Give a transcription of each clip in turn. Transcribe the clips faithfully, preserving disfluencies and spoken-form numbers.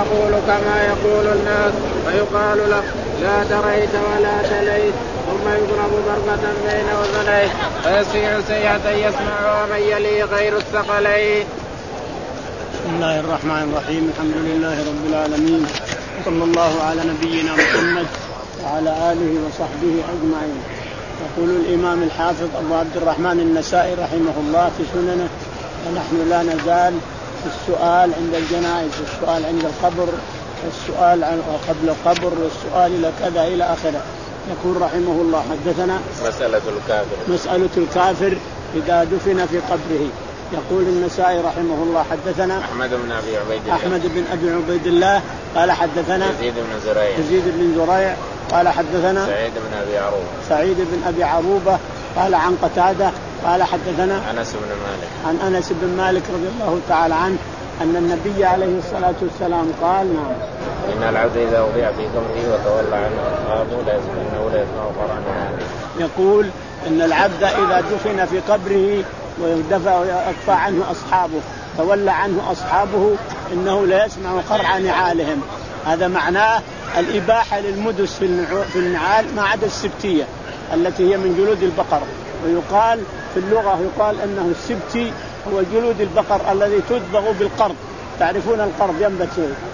فيقول كما يقول الناس فيقال له لا دريت ولا تليت ثم يضرب ضربة بين أذنيه فيسيع سيئة يسمع ومن يليه غير الثقلين. بسم الله الرحمن الرحيم. الحمد لله رب العالمين صلى الله على نبينا محمد وعلى آله وصحبه أجمعين. يقول الإمام الحافظ أبو عبد الرحمن النسائي رحمه الله في سننه ونحن لا نزال في السؤال عند الجنائز والسؤال عند القبر والسؤال قبل القبر والسؤال إلى كذا إلى آخره. يقول رحمه الله حدثنا مسألة الكافر مسألة الكافر إذا دفن في قبره. يقول النسائي رحمه الله حدثنا أحمد بن أبي عبيد الله أحمد بن أبي عبيد الله قال حدثنا يزيد بن زريع يزيد بن زريع قال حدثنا سعيد بن أبي عروبة سعيد بن أبي عروبة قال عن قتادة قال حدثنا أنس بن مالك عن أنس بن مالك رضي الله تعالى عنه أن النبي عليه الصلاة والسلام قال نعم إن العبد إذا وضع في قبره وتولى عنه أصحابه لا يسمعه لا يسمع قرآن. يقول إن العبد إذا دفن في قبره ويدفع ويكفى عنه أصحابه تولى عنه أصحابه إنه لا يسمع قرع نعالهم. هذا معناه الإباحة للمدس في النعال ما عدا السبتية التي هي من جلود البقر. ويقال في اللغة يقال أنه السبتي هو جلود البقر الذي تدبغ بالقرض. تعرفون القرض ينبت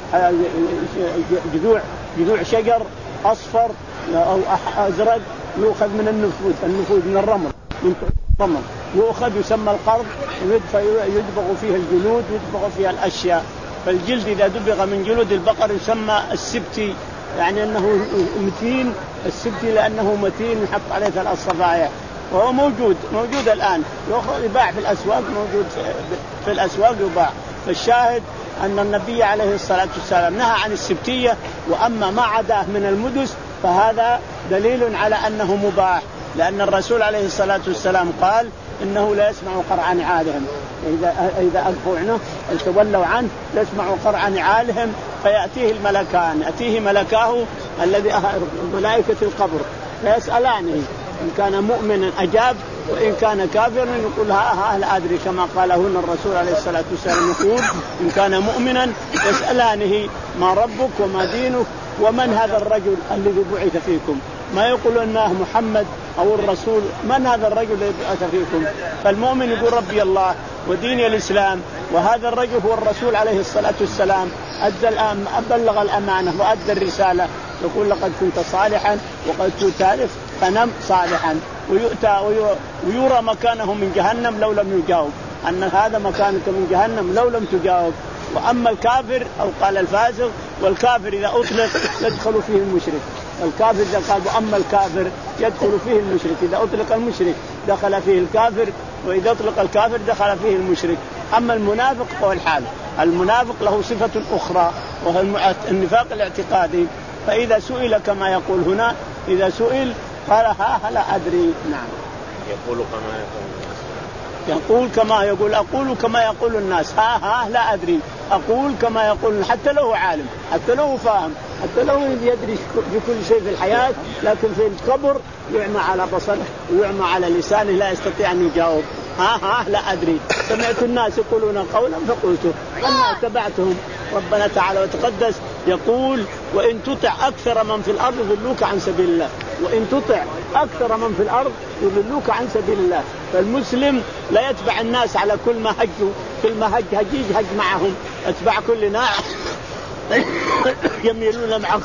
جذوع جذوع شجر أصفر أو أزرق يؤخذ من النفود النفود من الرمل من الرمل يؤخذ يسمى القرض ويدبغ فيها الجلود ويدبغ فيها الأشياء. فالجلد إذا دبغ من جلود البقر يسمى السبتي يعني أنه متين. السبتي لأنه متين يحط عليه ثلاث صفائح وهو موجود موجود الآن يباع في الأسواق موجود في الأسواق يباع. فالشاهد أن النبي عليه الصلاة والسلام نهى عن السبتية وأما ما عداه من المدس فهذا دليل على أنه مباح لأن الرسول عليه الصلاة والسلام قال إنه لا يسمع قرع نعالهم. إذا إذا ألقوا عنه تولوا عنه يسمع قرع نعالهم فيأتيه الملكان يأتيه ملكاه الذي ملائكة القبر فيسألانه إن كان مؤمنا أجاب وإن كان كافرا يقول ها ها أدري كما قال هنا الرسول عليه الصلاة والسلام يقول إن كان مؤمنا يسألانه ما ربك وما دينك ومن هذا الرجل الذي بعث فيكم. ما يقول أنه محمد أو الرسول من هذا الرجل الذي بعث فيكم. فالمؤمن يقول ربي الله وديني الإسلام وهذا الرجل هو الرسول عليه الصلاة والسلام أدى أبلغ الأمانة وأدى الرسالة. يقول لقد كنت صالحا وقد كنت تعرف فنم صالحا ويؤتى ويرى مكانه من جهنم لو لم يجاوب أن هذا مكانك من جهنم لو لم تجاوب. وأما الكافر أو قال الفاسق والكافر إذا أطلق يدخل فيه المشرك. الكافر إذا قال وأما الكافر يدخل فيه المشرك. إذا أطلق المشرك دخل فيه الكافر وإذا أطلق الكافر دخل فيه المشرك. أما المنافق هو الحال المنافق له صفة أخرى وهو النفاق الاعتقادي. فإذا سئل كما يقول هنا إذا سئل قال ها لا أدري. نعم يقول كما يقول يقول كما يقول أقول كما يقول الناس ها ها لا أدري أقول كما يقول حتى له عالم حتى له فاهم حتى له يدري بكل شيء في الحياة لكن في القبر يعمى على بصره ويعمى على لسانه لا يستطيع أن يجاوب ها ها لا أدري. سمعت الناس يقولون قولا فقلته وأنا اتبعتهم. ربنا تعالى وتقدس يقول وإن تطع أكثر من في الأرض يضلوك عن سبيل الله. وإن تطع أكثر من في الأرض يضلوك عن سبيل الله. فالمسلم لا يتبع الناس على كل ما هجوا كل ما هج هجيج هج معهم اتبع كل ناع يميلون معه.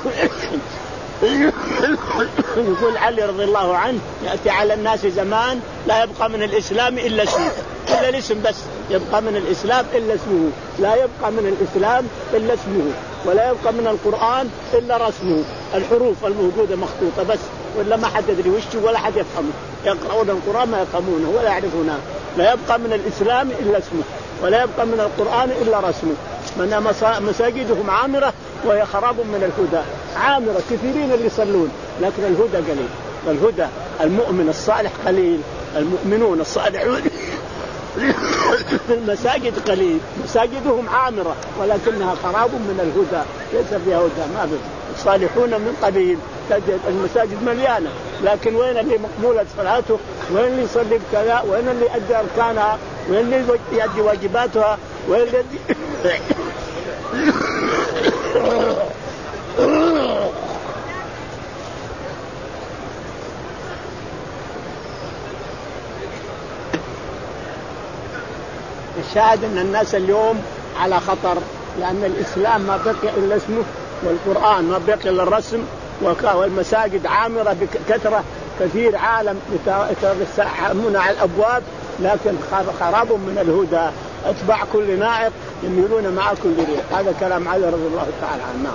يقول علي رضي الله عنه يأتي على الناس زمان لا يبقى من الإسلام إلا اسمه إلا الاسم بس يبقى من الإسلام إلا اسمه لا يبقى من الإسلام إلا اسمه ولا يبقى من القرآن إلا رسمه الحروف الموجودة مخطوطة بس ولا ما حد يدري وشه ولا حد يفهمه. يقرؤون القرآن ما يفهمونه ولا يعرفونه. لا يبقى من الإسلام إلا اسمه ولا يبقى من القرآن إلا رسمه. من مساجدهم عامرة وهي خراب من الهدى. عامرة كثيرين اللي يصلون لكن الهدى قليل. والهدى المؤمن الصالح قليل. المؤمنون الصالحون في المساجد قليل. مساجدهم عامرة ولكنها خراب من الهدى ليس فيها هدى. ما في الصالحون من قليل. المساجد مليانة لكن وين اللي مقبولة صلاته وين اللي يصلي بكذا وين اللي يؤدي أركانها وين اللي يؤدي واجباتها وين اللي الشاهد أن الناس اليوم على خطر، لأن الإسلام ما بقي إلا اسمه، والقرآن ما بقي إلا الرسم، والمساجد عامرة بكثرة، كثير عالم يتساحمون على الأبواب، لكن خراب من الهدى، أتباع كل نائق يميلون مع كل ريح. هذا كلام علي رضي الله تعالى عنه.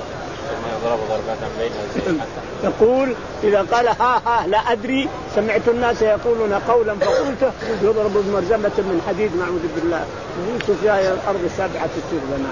يقول إذا قال ها ها لا أدري سمعت الناس يقولون قولا فقلته يضرب بمرزمة من حديد نعوذ بالله يوسف فيها الأرض السابعة تصير لنا.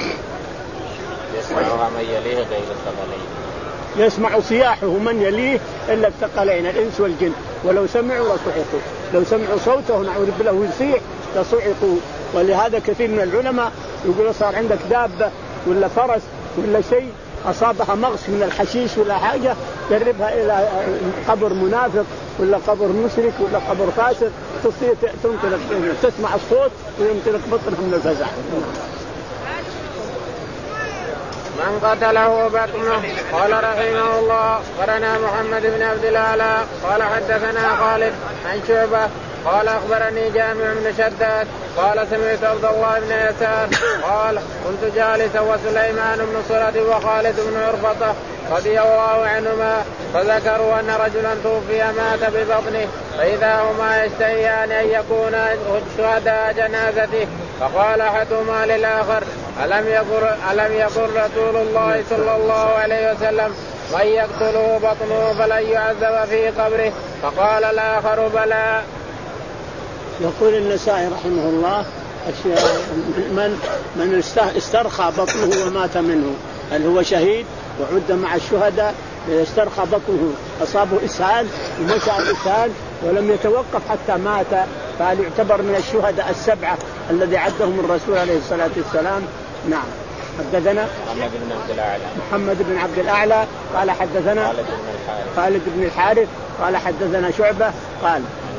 يسمعها من يليه غير الثقلين. يسمع صياحه من يليه إلا الثقلين الإنس والجن، ولو سمعوا لصعقوا، لو سمعوا صوته نعوذ بالله يصيح لصعقوا. ولهذا كثير من العلماء يقول صار عندك دابة ولا فرس ولا شيء أصابها مغص من الحشيش ولا حاجة، تقربها إلى قبر منافق ولا قبر مشرك ولا قبر فاسق، تصير تنطلق تسمع الصوت وينطلق بطنها من الفزع. من قتله بطنه. قال رحمه الله قرنا محمد بن عبد الأعلى قال حدثنا خالد عن شعبة قال أخبرني جامع بن شداد قال سمعت عبد الله بن يسار قال كنت جالسا وسليمان بن سرد وخالد بن عرفطة رضي الله عنهما فذكروا أن رجلا توفي مات ببطنه فإذا هما يشتهيان أن يكون شهداء جنازته فقال أحدهما للآخر ألم يقل ألم يقل رسول الله صلى الله عليه وسلم من يقتله بطنه فلن يعذب في قبره؟ فقال الآخر بلى. يقول النسائي رحمه الله من من استرخى بطنه ومات منه هل هو شهيد وعد مع الشهداء؟ إذا استرخى بطنه أصابه إسهال ومشى الإسهال ولم يتوقف حتى مات فهل يعتبر من الشهداء السبعة الذي عدهم الرسول عليه الصلاة والسلام؟ نعم. حدثنا محمد بن عبد الأعلى محمد بن عبد الأعلى قال حدثنا خالد بن الحارث خالد بن الحارث قال حدثنا شعبة قال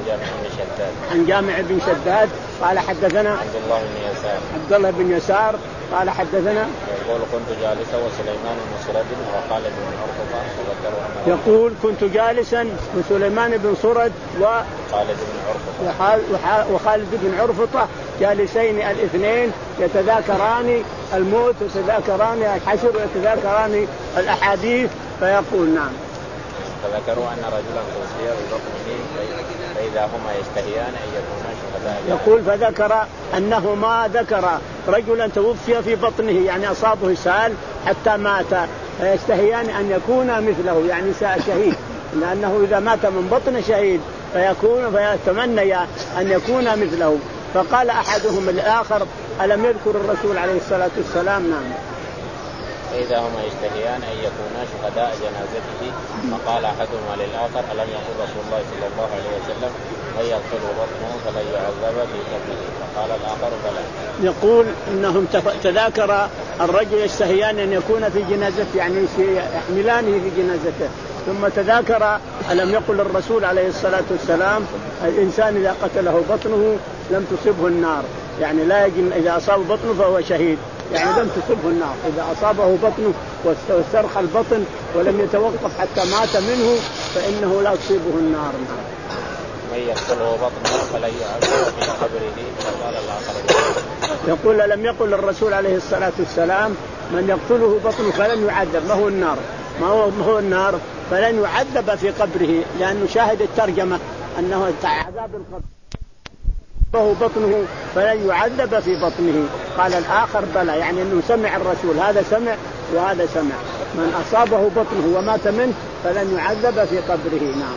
عن جامع بن شداد قال حدثنا عبد الله بن يسار عبد الله بن يسار قال حدثنا يقول كنت جالسا وسليمان بن سرد وخالد بن عرفطة يقول كنت جالسا وسليمان بن سرد وخالد بن عرفطة وخالد بن عرفطة جالسين الاثنين يتذاكران الموت ويتذاكران الحشر ويتذاكران الأحاديث فيقول نعم فذكروا أن رجلا توفي ببطنه فإذا هما يشتهيان أن يكونا شهداء. يقول فذكر أنهما ذكر رجلا توفي في بطنه يعني أصابه إسهال حتى مات فيشتهيان أن يكونا مثله يعني شهيد، لأنه إذا مات من بطن شهيد فيكون فيتمنى أن يكون مثله. فقال أحدهم الآخر ألم يذكر الرسول عليه الصلاة والسلام؟ نعم. فإذا هما يشتهيان أن يكونا شهداء جنازته فقال أحدهما للآخر ألم يقل رسول الله صلى الله عليه وسلم من يقتل بطنه فلن يعذب في قبره؟ فقال الآخر بلى. يقول إنهم تذاكر الرجل يشتهيان أن يكون في جنازته يعني يحملانه في جنازته، ثم تذاكر ألم يقل الرسول عليه الصلاة والسلام الإنسان إذا قتله بطنه لم تصبه النار، يعني لا يجن إذا أصاب بطنه فهو شهيد، يعني لم تصبه النار. إذا أصابه بطنه واسترخى البطن ولم يتوقف حتى مات منه فإنه لا تصيبه النار. من يقتله بطنه فلن يعذب في قبره؟ فقال الآخر. يقول لم يقل الرسول عليه الصلاة والسلام من يقتله بطنه فلن يعذب، ما هو النار، ما هو, ما هو النار فلن يعذب في قبره، لأنه شاهد الترجمة أنه عذاب القبر فهو بطنه فلن يعذب في بطنه. قال الآخر بلى، يعني أنه سمع الرسول، هذا سمع وهذا سمع، من أصابه بطنه ومات منه فلن يعذب في قبره. نعم.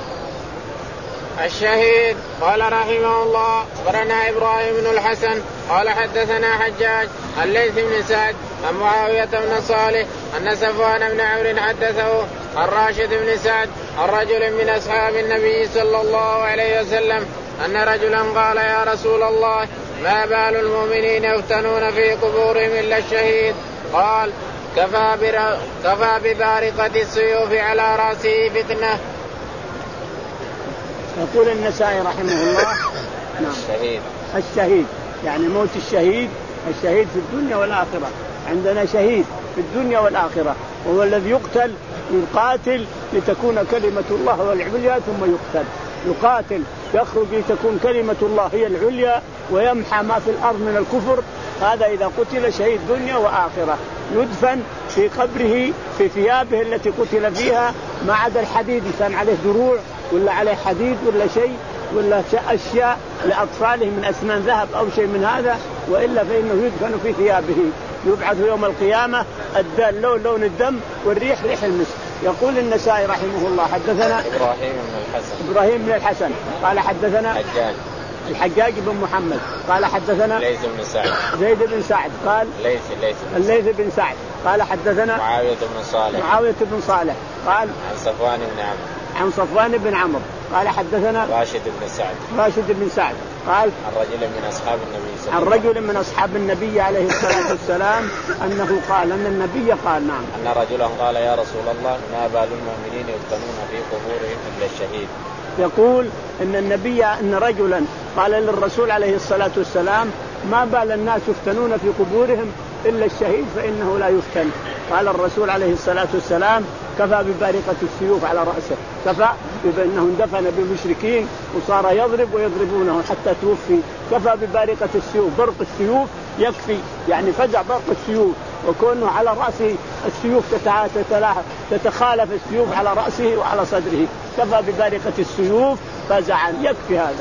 الشهيد. قال رحمه الله أخبرنا إبراهيم بن الحسن قال حدثنا حجاج عن ليث بن سعد عن معاوية بن صالح أن صفوان بن عمرو حدثه عن راشد بن سعد عن رجل من أصحاب النبي صلى الله عليه وسلم أن رجلا قال يا رسول الله ما بال المؤمنين يفتنون في قبورهم إلا الشهيد؟ قال كفى, بر... كفى ببارقة السيوف على رأسه فتنة. يقول النسائي رحمه الله نعم. الشهيد. الشهيد يعني موت الشهيد، الشهيد في الدنيا والآخرة. عندنا شهيد في الدنيا والآخرة، وهو الذي يقتل يقاتل لتكون كلمة الله والعليا ثم يقتل. يقاتل يخرج لتكون كلمة الله هي العليا ويمحى ما في الأرض من الكفر. هذا إذا قتل شهيد دنيا وآخرة. يدفن في قبره في ثيابه التي قتل فيها ما عدا الحديد، كان عليه دروع ولا عليه حديد ولا شيء ولا أشياء لأطفاله من أسنان ذهب أو شيء من هذا، وإلا فإنه يدفن في ثيابه. يبعث يوم القيامة الدال لون لون الدم والريح ريح المسك. يقول النسائي رحمه الله حدثنا إبراهيم بن الحسن إبراهيم بن الحسن قال حدثنا حجاج الحجاج بن محمد قال حدثنا ليث بن سعد زيد بن سعد قال ليث ليث الليث بن سعد قال حدثنا معاوية بن صالح معاوية بن صالح قال عن صفوان بن عمرو عن صفوان بن عمرو قال حدثنا راشد بن سعد راشد بن سعد قال عن رجل من أصحاب النبي صلى عن الله عليه وسلم رجل من أصحاب النبي عليه الصلاة والسلام أنه قال أن النبي قال نعم أن رجلا قال يا رسول الله ما بال المؤمنين يفتنون في قبورهم إلا الشهيد. يقول إن النبي إن رجلا قال للرسول عليه الصلاة والسلام ما بال الناس يفتنون في قبورهم إلا الشهيد فإنه لا يفتن. قال الرسول عليه الصلاة والسلام كفى ببارقة السيوف على رأسه، كفى بأنه اندفن بالمشركين وصار يضرب ويضربونه حتى توفي. كفى ببارقة السيوف، برق السيوف يكفي، يعني فزع برق السيوف وكونه على رأسه السيوف تتخالف السيوف على رأسه وعلى صدره. كفى ببارقة السيوف فزعا، يكفي هذا.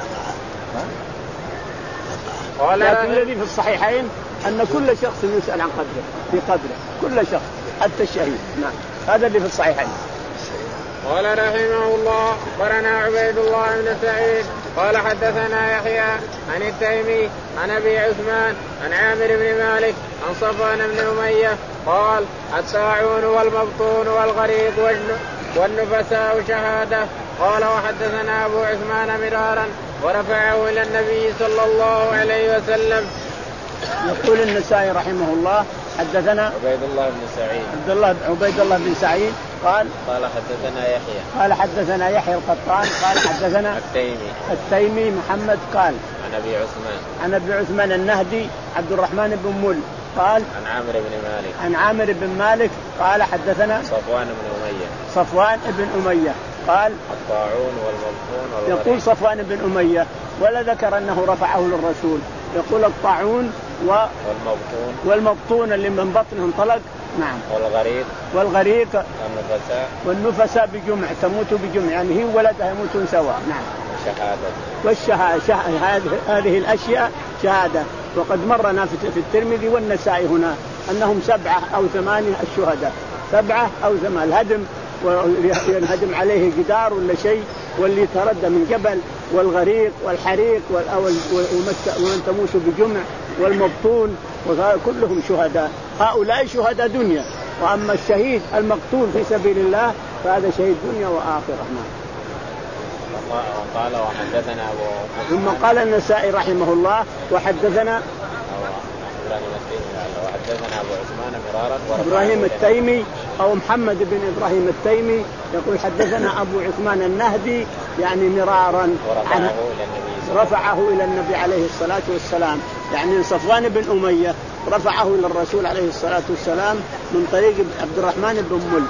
لكن الذي في الصحيحين أن كل شخص يسأل عن قدره في قدره، كل شخص حتى الشهيد. نعم هذا اللي في الصحيحين. قال رحمه الله أخبرنا عبيد الله بن سعيد قال حدثنا يحيى عن التيمي عن أبي عثمان عن عامر بن مالك عن صفوان بن أمية قال الطاعون والمبطون والغريق والنفساء شهادة. قال وحدثنا أبو عثمان مرارا ورفعه إلى النبي صلى الله عليه وسلم. يقول النسائي رحمه الله حدثنا عبيد الله بن سعيد عبد الله عبيد الله بن سعيد قال قال حدثنا يحيى قال حدثنا يحيى القطان قال حدثنا التيمي التيمي محمد قال عن أبي عثمان عن أبي عثمان النهدي عبد الرحمن بن مل قال عن عامر بن مالك عن عامر بن مالك قال حدثنا صفوان بن أمية صفوان بن أمية قال الطاعون والمبطون والغريق. يقول صفوان بن أمية ولا ذكر أنه رفعه للرسول. يقول الطاعون و... والمبطون والمبطون اللي من بطنه انطلق. نعم والغريق والغريق والنفساء والنفساء بجمع تموت بجمع، يعني هي ولدها يموتون سوا. نعم والشهادة والشهادة شه... هذه هذه الأشياء شهادة. وقد مرنا في الترمذي والنسائي هنا أنهم سبعة أو ثمانية الشهداء، سبعة أو ثمانية. الهدم وينهدم عليه جدار ولا شيء واللي تردى من جبل والغريق والحريق ومن تموت بجمع والمبطون وكلهم شهداء. هؤلاء شهداء دنيا، وأما الشهيد المقتول في سبيل الله فهذا شهيد دنيا وآخرة. قال وحدثنا أبو ثم قال النسائي رحمه الله وحدثنا وحدثنا أبو عثمان مرارا إبراهيم التيمي أو محمد بن إبراهيم التيمي يقول حدثنا أبو عثمان النهدي يعني مرارا ورفعه رفعه إلى النبي عليه الصلاة والسلام، يعني صفوان بن أمية رفعه إلى الرسول عليه الصلاة والسلام من طريق عبد الرحمن بن مل.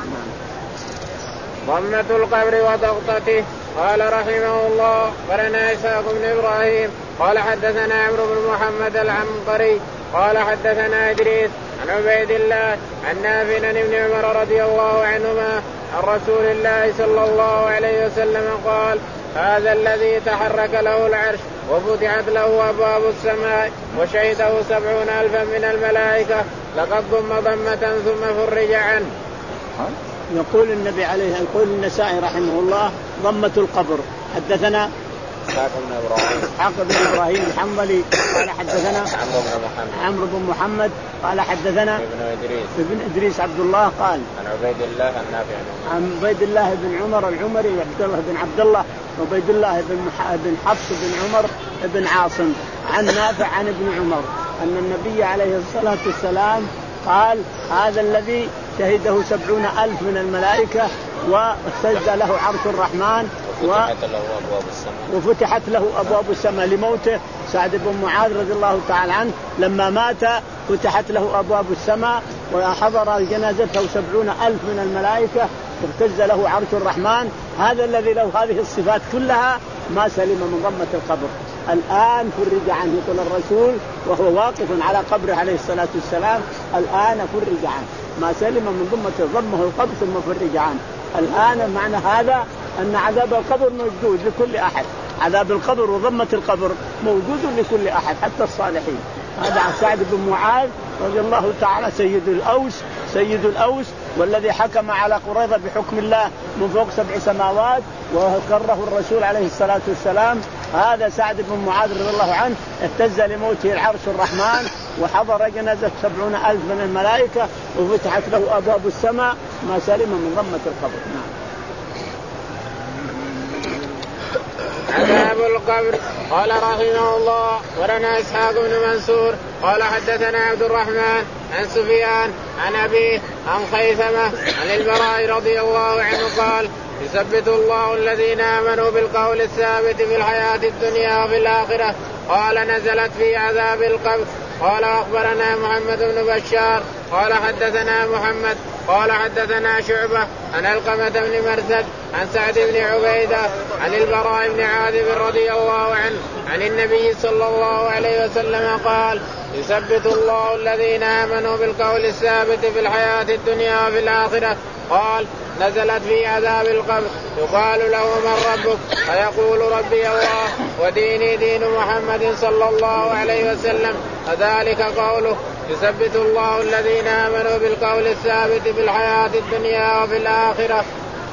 ضمة القبر وضغطته. قال رحمه الله قرنا إسحاق بن إبراهيم قال حدثنا عمرو بن محمد العنقري قال حدثنا إدريس عن عبيد الله عن نافع عن ابن عمر رضي الله عنهما عن رسول الله صلى الله عليه وسلم قال هذا الذي تحرك له العرش وفتحت له أبواب السماء وشهده سبعون ألفا من الملائكة لقد ضم ضمة ثم فرج عنه. يقول النبي عليه يقول النسائي رحمه الله ضمة القبر. حدثنا إسحاق بن إبراهيم إسحاق بن إبراهيم الحنظلي قال حدثنا عمرو بن محمد عمرو بن محمد قال حدثنا ابن إدريس ابن إدريس عبد الله قال عن عبيد الله النافع عن عبيد الله بن عمر العمري عبد الله بن عبد الله وعبيد الله بن مح... بن حفص بن عمر بن عاصم عن نافع عن ابن عمر أن النبي عليه الصلاة والسلام قال هذا الذي شهده سبعون ألف من الملائكة وسجد له عرش الرحمن وفتحت له أبواب السماء وفتحت له أبواب السماء لموته. سعد بن معاذ رضي الله تعالى عنه لما مات فتحت له أبواب السماء وحضر جنازته سبعون ألف من الملائكة اهتز له عرش الرحمن. هذا الذي له هذه الصفات كلها ما سلم من ضمة القبر. الآن فرج عنه يقول الرسول وهو واقف على قبره عليه الصلاة والسلام الآن فرج عنه، ما سلم من ضمة ضمه القبر ثم فرج عنه. الآن معنى هذا أن عذاب القبر موجود لكل أحد، عذاب القبر وضمة القبر موجود لكل أحد حتى الصالحين. هذا سعد بن معاذ رضي الله تعالى سيد الأوس سيد الأوس والذي حكم على قريظة بحكم الله من فوق سبع سماوات وكره الرسول عليه الصلاة والسلام. هذا سعد بن معاذ رضي الله عنه اهتز لموته العرش الرحمن وحضر جنازة سبعون ألف من الملائكة وفتحت له أبواب السماء ما سلم من ضمة القبر. نعم. عذاب القبر. قال رحمه الله ولنا إسحاق بن منصور قال حدثنا عبد الرحمن عن سفيان عن أبيه عن خيثمة عن البراء رضي الله عنه قال يثبت الله الذين آمنوا بالقول الثابت في الحياة الدنيا وفي الآخرة. قال نزلت في عذاب القبر. قال أخبرنا محمد بن بشار قال حدثنا محمد قال حدثنا شعبة عن علقمة بن مرثد عن سعد بن عبيدة عن البراء بن عازب رضي الله عنه عن النبي صلى الله عليه وسلم قال يثبت الله الذين آمنوا بالقول الثابت في الحياة الدنيا وفي الآخرة. قال نزلت في عذاب القبر يقال له من ربك فيقول ربي الله وديني دين محمد صلى الله عليه وسلم. فذلك قوله يثبت الله الذين آمنوا بالقول الثابت في الحياة الدنيا وفي الآخرة.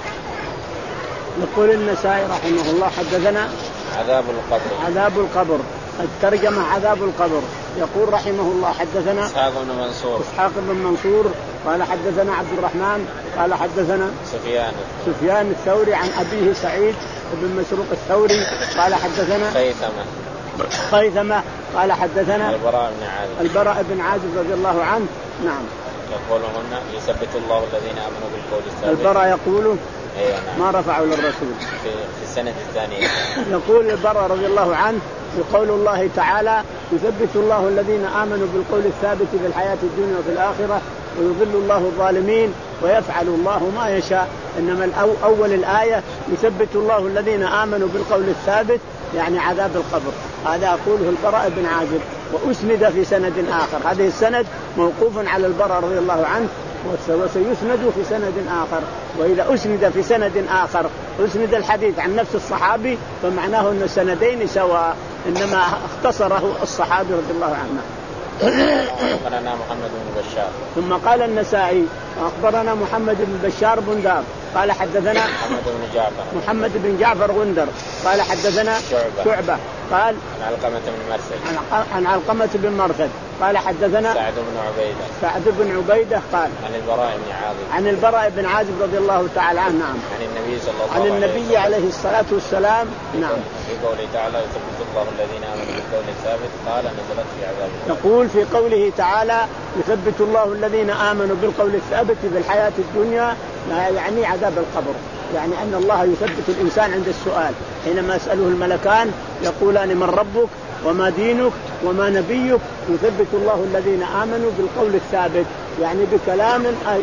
يقول النسائي رحمه الله حدثنا عذاب القبر عذاب القبر الترجمة عذاب القبر. يقول رحمه الله حدثنا إسحاق بن منصور إسحاق بن منصور قال حدثنا عبد الرحمن قال حدثنا سفيان سفيان الثوري عن أبيه سعيد بن مسروق الثوري قال حدثنا خيثمة خيثمة قال حدثنا البراء بن عازب البراء بن عازب رضي الله عنه. نعم. يقولون يثبت الله الذين آمنوا بالقول الثابت. البراء يقول أيوة نعم. ما رفعوا للرسول في, في السنة الثانية. يقول البراء رضي الله عنه بقول الله تعالى يثبت الله الذين آمنوا بالقول الثابت في الحياة الدنيا وفي الآخرة ويضل الله الظالمين ويفعل الله ما يشاء. إنما أول الآية يثبت الله الذين آمنوا بالقول الثابت يعني عذاب القبر. هذا أقوله البراء بن عازب وأسند في سند آخر. هذه السند موقوف على البراء رضي الله عنه وسيسند في سند آخر. وإذا أسند في سند آخر أسند الحديث عن نفس الصحابي فمعناه أن السندين سواء، إنما اختصره الصحابي رضي الله عنه. أخبرنا محمد بن بشار. ثم قال النسائي أخبرنا محمد بن بشار بندار قال حدثنا محمد بن جعفر محمد بن جعفر غندر قال حدثنا شعبة, شعبة قال عن علقمة بن مرثد عن علقمة بن مرثد قال حدثنا سعد بن عبيدة سعد بن عبيدة قال عن البراء بن عازب عن البراء بن عازب رضي الله تعالى عنه. نعم. عن النبي صلى الله عن عليه النبي وسلم عليه الصلاة والسلام. نعم. في قوله تعالى يثبت الله الذين آمنوا بالقول الثابت. قال نزلت في عذاب القبر. يقول في قوله تعالى يثبت الله الذين آمنوا بالقول الثابت في الحياة الدنيا يعني عذاب القبر، يعني أن الله يثبت الإنسان عند السؤال حينما يسأله الملكان يقولان من ربك وما دينك وما نبيك. يثبت الله الذين آمنوا بالقول الثابت يعني بكلام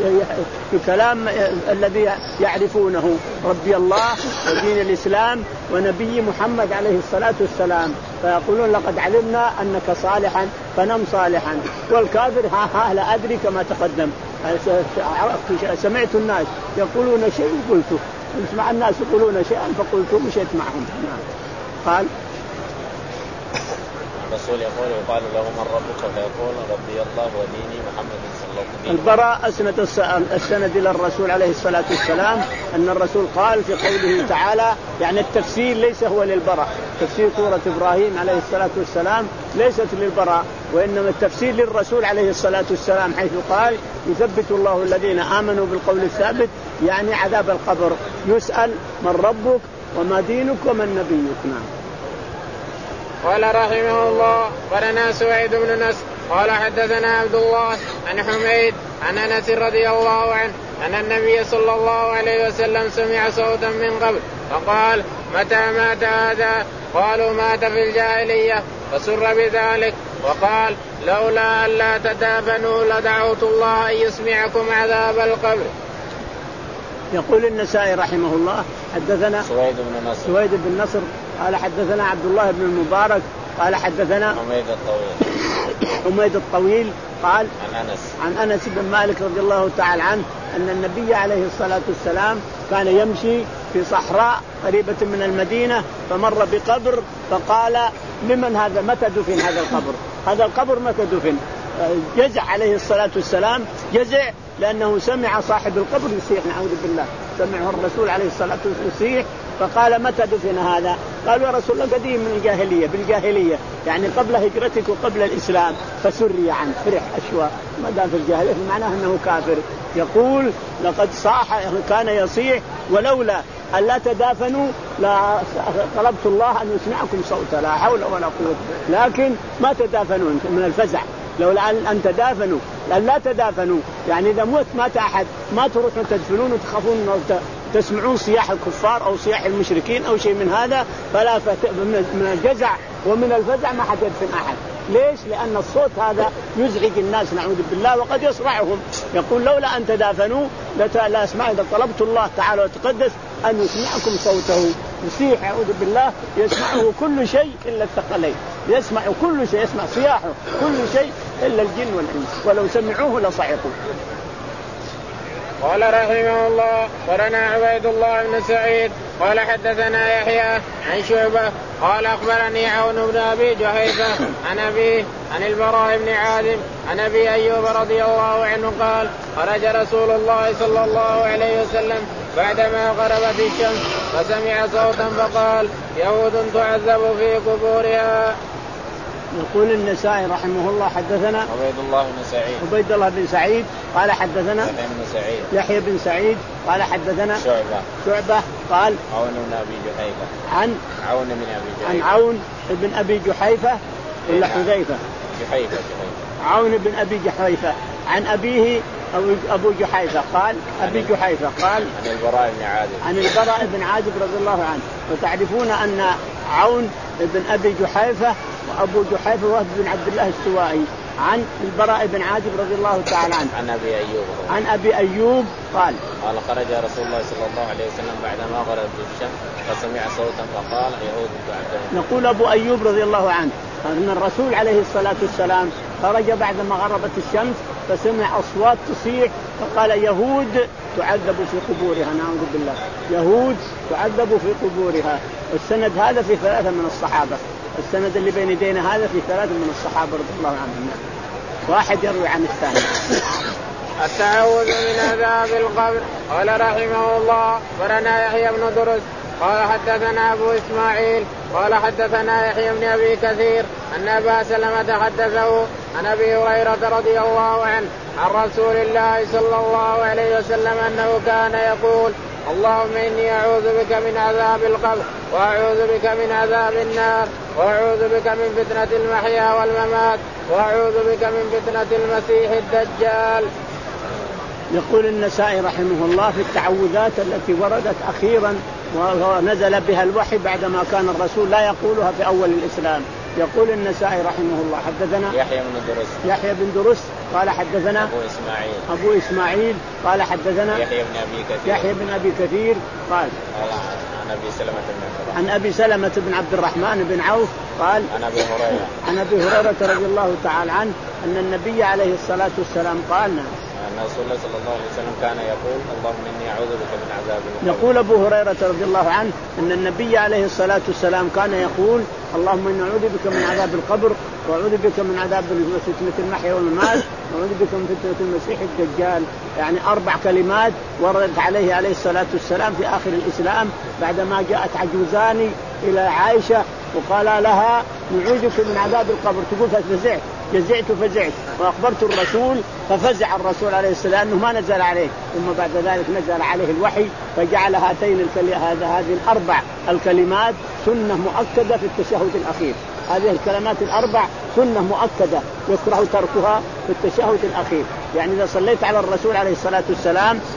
بكلام الذي يعرفونه ربي الله ودين الإسلام ونبي محمد عليه الصلاة والسلام. فيقولون لقد علمنا أنك صالحا فنم صالحا. والكافر ها ها لا أدري كما تقدم. سمعت الناس يقولون شيء قلته، اسمع الناس يقولون شيئا فقلت مشيت معهم. قال الرسول يقول يقال له من ربك فيقول ربي الله وديني محمد صلى الله عليه وسلم. البراء أسند السند إلى الرسول عليه الصلاة والسلام أن الرسول قال في قوله تعالى يعني التفسير ليس هو للبراء، تفسير سورة إبراهيم عليه الصلاة والسلام ليست للبراء وإنما التفسير للرسول عليه الصلاة والسلام حيث قال يثبت الله الذين آمنوا بالقول الثابت يعني عذاب القبر. يسأل من ربك وما دينك ومن نبيك. نعم. قال رحمه الله ولنا سويد بن نصر قال حدثنا عبد الله عن حميد عن أنس رضي الله عنه أن النبي صلى الله عليه وسلم سمع صوتا من قبل فقال متى مات هذا؟ قالوا مات في الجاهلية. فسر بذلك وقال لولا أن لا تدافنوا لدعوت الله أن يسمعكم عذاب القبر. يقول النسائي رحمه الله حدثنا سويد بن نصر سويد بن نصر قال حدثنا عبد الله بن المبارك قال حدثنا حميد الطويل حميد الطويل قال عن أنس عن أنس بن مالك رضي الله تعالى عنه أن النبي عليه الصلاة والسلام كان يمشي في صحراء قريبة من المدينة فمر بقبر فقال لمن هذا؟ متى دفن هذا القبر؟ هذا القبر متى دفن؟ جزع عليه الصلاة والسلام جزع لأنه سمع صاحب القبر يصيح نعوذ بالله، سمعه الرسول عليه الصلاة والسلام يصيح فقال متى دفن هذا؟ قالوا يا رسول الله قديم من الجاهلية بالجاهلية يعني قبل هجرتك وقبل الإسلام فسري عنه فرح أشواء ما دام في الجاهلية معناه أنه كافر. يقول لقد صاح كان يصيح ولولا أن لا تدافنوا لا طلبت الله أن يسمعكم صوتا لا حول ولا قوة لكن ما تدافنون من الفزع لولا أن تدافنوا لأن لا تدافنوا يعني إذا موت مات أحد ما تروحوا تدفنون وتخافون تسمعون صياح الكفار أو صياح المشركين أو شيء من هذا فلا من الجزع ومن الفزع ما حد يدفن أحد. ليش؟ لأن الصوت هذا يزعج الناس نعوذ بالله وقد يصرعهم. يقول لولا أن تدافنوا لا أسمع إذا طلبت الله تعالى وتقدس أن يسمعكم صوته يصيح يعوذ بالله يسمعه كل شيء إلا الثقلين يسمع كل شيء يسمع صياحه كل شيء إلا الجن والإنس ولو سمعوه لصعقوا. قال رحمه الله ولنا عبيد الله بن سعيد قال حدثنا يحيى عن شعبة قال أخبرني عون بن أبي جحيفة عن أبيه عن البراء بن عازب عن أبي أيوب رضي الله عنه قال خرج رسول الله صلى الله عليه وسلم بعدما غربت الشمس فسمع صوتا فقال يهود تعذب في قبورها. يقول النسائي رحمه الله حدثنا عبيد الله بن سعيد عبيد الله بن سعيد قال حدثنا يحيى بن سعيد يحيى بن سعيد قال حدثنا شعبة شعبة قال عون بن أبي جحيفة عن عون بن أبي جحيفة عن عون بن أبي جحيفة ولا حذيفة جحيفة عون بن أبي جحيفة عن أبيه أبو جحيفة قال أبي جحيفة قال عن البراء بن عازب عن البراء بن عازب رضي الله عنه. وتعرفون أن عون بن أبي جحيفة وأبو جحيفة وهب بن عبد الله السوائي عن البراء بن عازب رضي الله تعالى عنه عن أبي أيوب عن أبي أيوب قال قال خرج رسول الله صلى الله عليه وسلم بعدما غربت الشمس فسمع صوتا فقال يهود تعذب. نقول أبو أيوب رضي الله عنه أن الرسول عليه الصلاة والسلام خرج بعدما غربت الشمس فسمع أصوات تصيح فقال يهود تعذب في قبورها نعوذ بالله يهود تعذب في قبورها. والسند هذا في ثلاثة من الصحابة السند اللي بين يدينا هذا في ثلاثة من الصحابة رضي الله عنهم واحد يروي عن الثاني. التعوذ من عذاب القبر. قال رحمه الله ورنا يحيى بن درس قال حدثنا أبو إسماعيل قال حدثنا يحيى بن أبي كثير أن أبا سلمة حدثه عن أبي هريرة رضي الله عنه عن رسول الله صلى الله عليه وسلم أنه كان يقول اللهم إني أعوذ بك من عذاب القبر وأعوذ بك من عذاب النار وأعوذ بك من فتنة المحيا والممات وأعوذ بك من فتنة المسيح الدجال. يقول النسائي رحمه الله في التعوذات التي وردت أخيرا ونزل بها الوحي بعدما كان الرسول لا يقولها في أول الإسلام. يقول النسائي رحمه الله حدثنا يحيى بن درس يحيى بن درس قال حدثنا أبو إسماعيل أبو إسماعيل قال حدثنا يحيى بن أبي كثير يحيى بن أبي كثير قال عن أبي سلمة بن عن أبي سلمة بن عبد الرحمن بن عوف قال عن أبي هريرة عن أبي هريرة رضي الله تعالى عنه أن النبي عليه الصلاة والسلام قال أن رسول الله صلى الله عليه وسلم كان يقول اللهم إني أعوذ بك من عذاب القبر. يقول أبو هريرة رضي الله عنه أن النبي عليه الصلاة والسلام كان يقول اللهم إني أعوذ بك من عذاب القبر وأعوذ بك من عذاب فتنة المحيا والممات وأعوذ بك من فتنة المسيح الدجال. يعني أربع كلمات وردت عليه عليه الصلاة والسلام في آخر الإسلام بعدما جاءت عجوزان إلى عائشة وقال لها نعوذك من عذاب القبر تقول فزعت جزعت فزعت وأخبرت الرسول ففزع الرسول عليه السلام أنه ما نزل عليه. ثم بعد ذلك نزل عليه الوحي فجعل هاتين الكلمات هذه الأربع الكلمات سنة مؤكدة في التشهد الأخير. هذه الكلمات الأربع سنة مؤكدة يكره تركها في التشهد الأخير. يعني إذا صليت على الرسول عليه الصلاة والسلام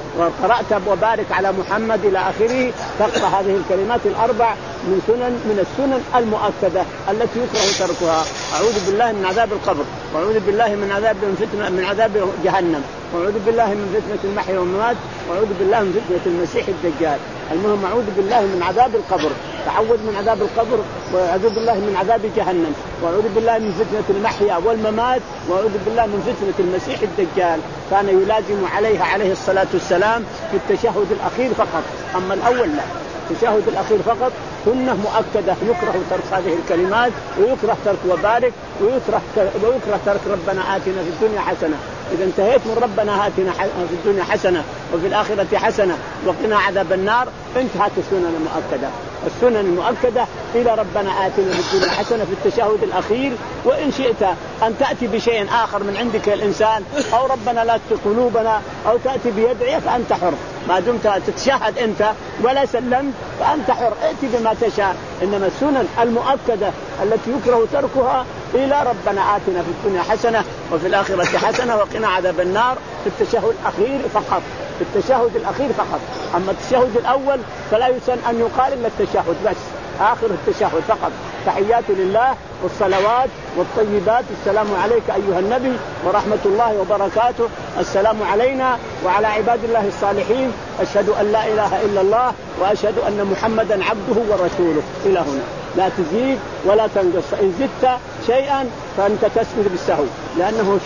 وقرأت وبارك على محمد إلى آخره تقرأ هذه الكلمات الأربع من سنن من السنن المؤكدة التي يكره تركها. أعوذ بالله من عذاب القبر، وأعوذ بالله من عذاب من فتنة من عذاب جهنم، وأعوذ بالله من فتنة المحيا والممات، وأعوذ بالله من فتنة المسيح الدجال. المهم أعوذ بالله من عذاب القبر، تعوذ من عذاب القبر، وأعوذ بالله من عذاب جهنم، وأعوذ بالله من فتنة المحيا والممات، وأعوذ بالله من فتنة المسيح الدجال. كان يلازم عليها عليه الصلاة والسلام في التشهد الأخير فقط، أما الأول لا. التشهد الأخير فقط سنة مؤكدة يكره ترك هذه الكلمات، ويكره ترك وبارك، ويكره ويكره ترك ربنا آتنا في الدنيا حسنة. إذا انتهيت من ربنا آتنا في الدنيا حسنة وفي الآخرة حسنة وقنا عذاب النار، انتهت السنن المؤكدة. السنن المؤكدة إلى ربنا آتنا في الدنيا حسنة في التشهد الأخير، وإن شئت أن تأتي بشيء آخر من عندك الإنسان، أو ربنا لا تزغ قلوبنا، أو تأتي بيدعي، فأنت حر ما دمت تتشهد أنت ولا سلمت، فأنت حر ائتي بما تشاء. إنما السنن المؤكدة التي يكره تركها إلى ربنا آتنا في الدنيا حسنة وفي الآخرة حسنة وقنا عذاب النار في التشهد الأخير فقط، في التشهد الأخير فقط. أما التشهد الأول فلا يسن أن يقال إلا التشهد بس، آخر التشهد فقط. تحيات لله والصلوات والطيبات، السلام عليك أيها النبي ورحمة الله وبركاته، السلام علينا وعلى عباد الله الصالحين، أشهد أن لا إله إلا الله وأشهد أن محمدا عبده ورسوله. إلى هنا لا تزيد ولا تنقص، فإن زدت شيئا فأنت تسجد بالسهو، لأنه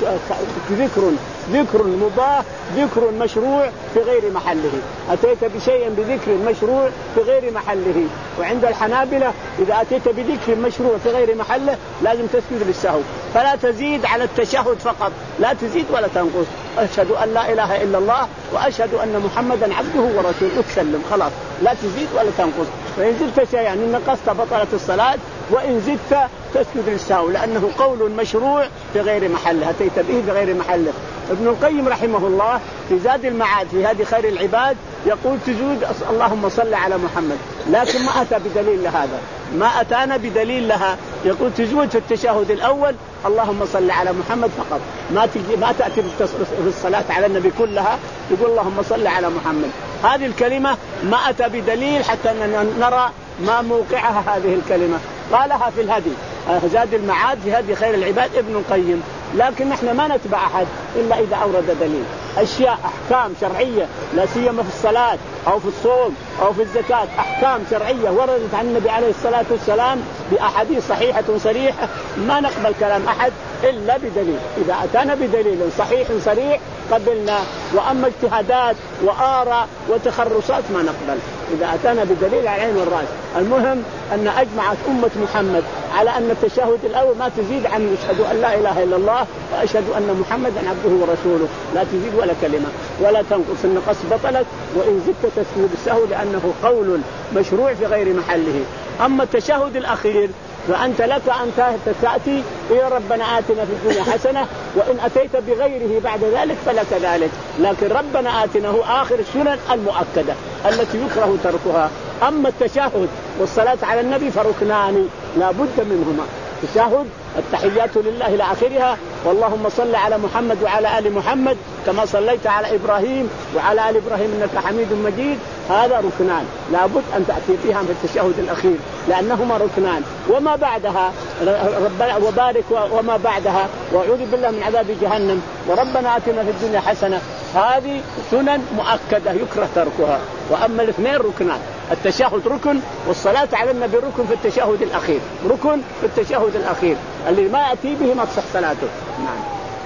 ذكر ذكر مضاف ذكر مشروع في غير محله. أتيت بشيء بذكر مشروع في غير محله. وعند الحنابلة إذا أتيت بذكر مشروع في غير محله لازم تسجد بالسهو، فلا تزيد على التشهد فقط، لا تزيد ولا تنقص. أشهد أن لا إله إلا الله وأشهد أن محمدا عبده ورسوله، تسلم خلاص، لا تزيد ولا تنقص. فإن زدت شيئا يعني إن نقصت بطلت الصلاة، وإن زدت تسجد للسهو، لأنه قول مشروع في غير محله، أتيت به في غير محله. ابن القيم رحمه الله في زاد المعاد في هذه خير العباد يقول تزود اللهم صل على محمد، لكن ما أتى بدليل لهذا، ما أتانا بدليل لها. يقول تزود في التشهد الأول اللهم صل على محمد فقط، ما تجي ما تأتي في الصلاة على النبي كلها يقول اللهم صل على محمد. هذه الكلمة ما أتى بدليل حتى نرى ما موقعها هذه الكلمة. قالها في الهدي زاد المعاد في هدي خير العباد ابن القيم، لكن نحن ما نتبع أحد إلا إذا أورد دليل. أشياء أحكام شرعية لا سيما في الصلاة أو في الصوم أو في الزكاة، أحكام شرعية وردت عن النبي عليه الصلاة والسلام بأحاديث صحيحة صريحة، ما نقبل كلام أحد إلا بدليل. إذا أتانا بدليل صحيح صريح قبلنا، وأما اجتهادات وآراء وتخرصات ما نقبل إذا أتانا بدليل على العين والرأس. المهم أن أجمعت أمة محمد على أن التشهد الأول ما تزيد عن أشهد أن لا إله إلا الله وأشهد أن محمدا عبده ورسوله، لا تزيد ولا كلمة ولا تنقص، النقص بطلت، وإن زدت تسجد بالسهو لأنه قول مشروع في غير محله. أما التشهد الأخير فأنت لك أن تأتي إلى ربنا آتنا في الدنيا حسنة، وإن أتيت بغيره بعد ذلك فلك ذلك، لكن ربنا آتنا هو آخر السنن المؤكدة التي يكره تركها. أما التشهد والصلاة على النبي فركنان لا بد منهما، التشهد التحيات لله إلى آخرها، واللهم صل على محمد وعلى آل محمد كما صليت على إبراهيم وعلى آل إبراهيم إنك حميد مجيد، هذا ركنان لا بد أن تأتي فيها في التشهد الأخير لأنهما ركنان. وما بعدها ربنا وبارك وما بعدها وأعوذ بالله من عذاب جهنم وربنا آتنا في الدنيا حسنة، هذه سنن مؤكدة يكره تركها. وأما الاثنين ركنان، التشهد ركن والصلاة على النبي ركن في التشهد الأخير، ركن في التشهد الأخير اللي ما يأتي به ما تصح صلاته. نعم.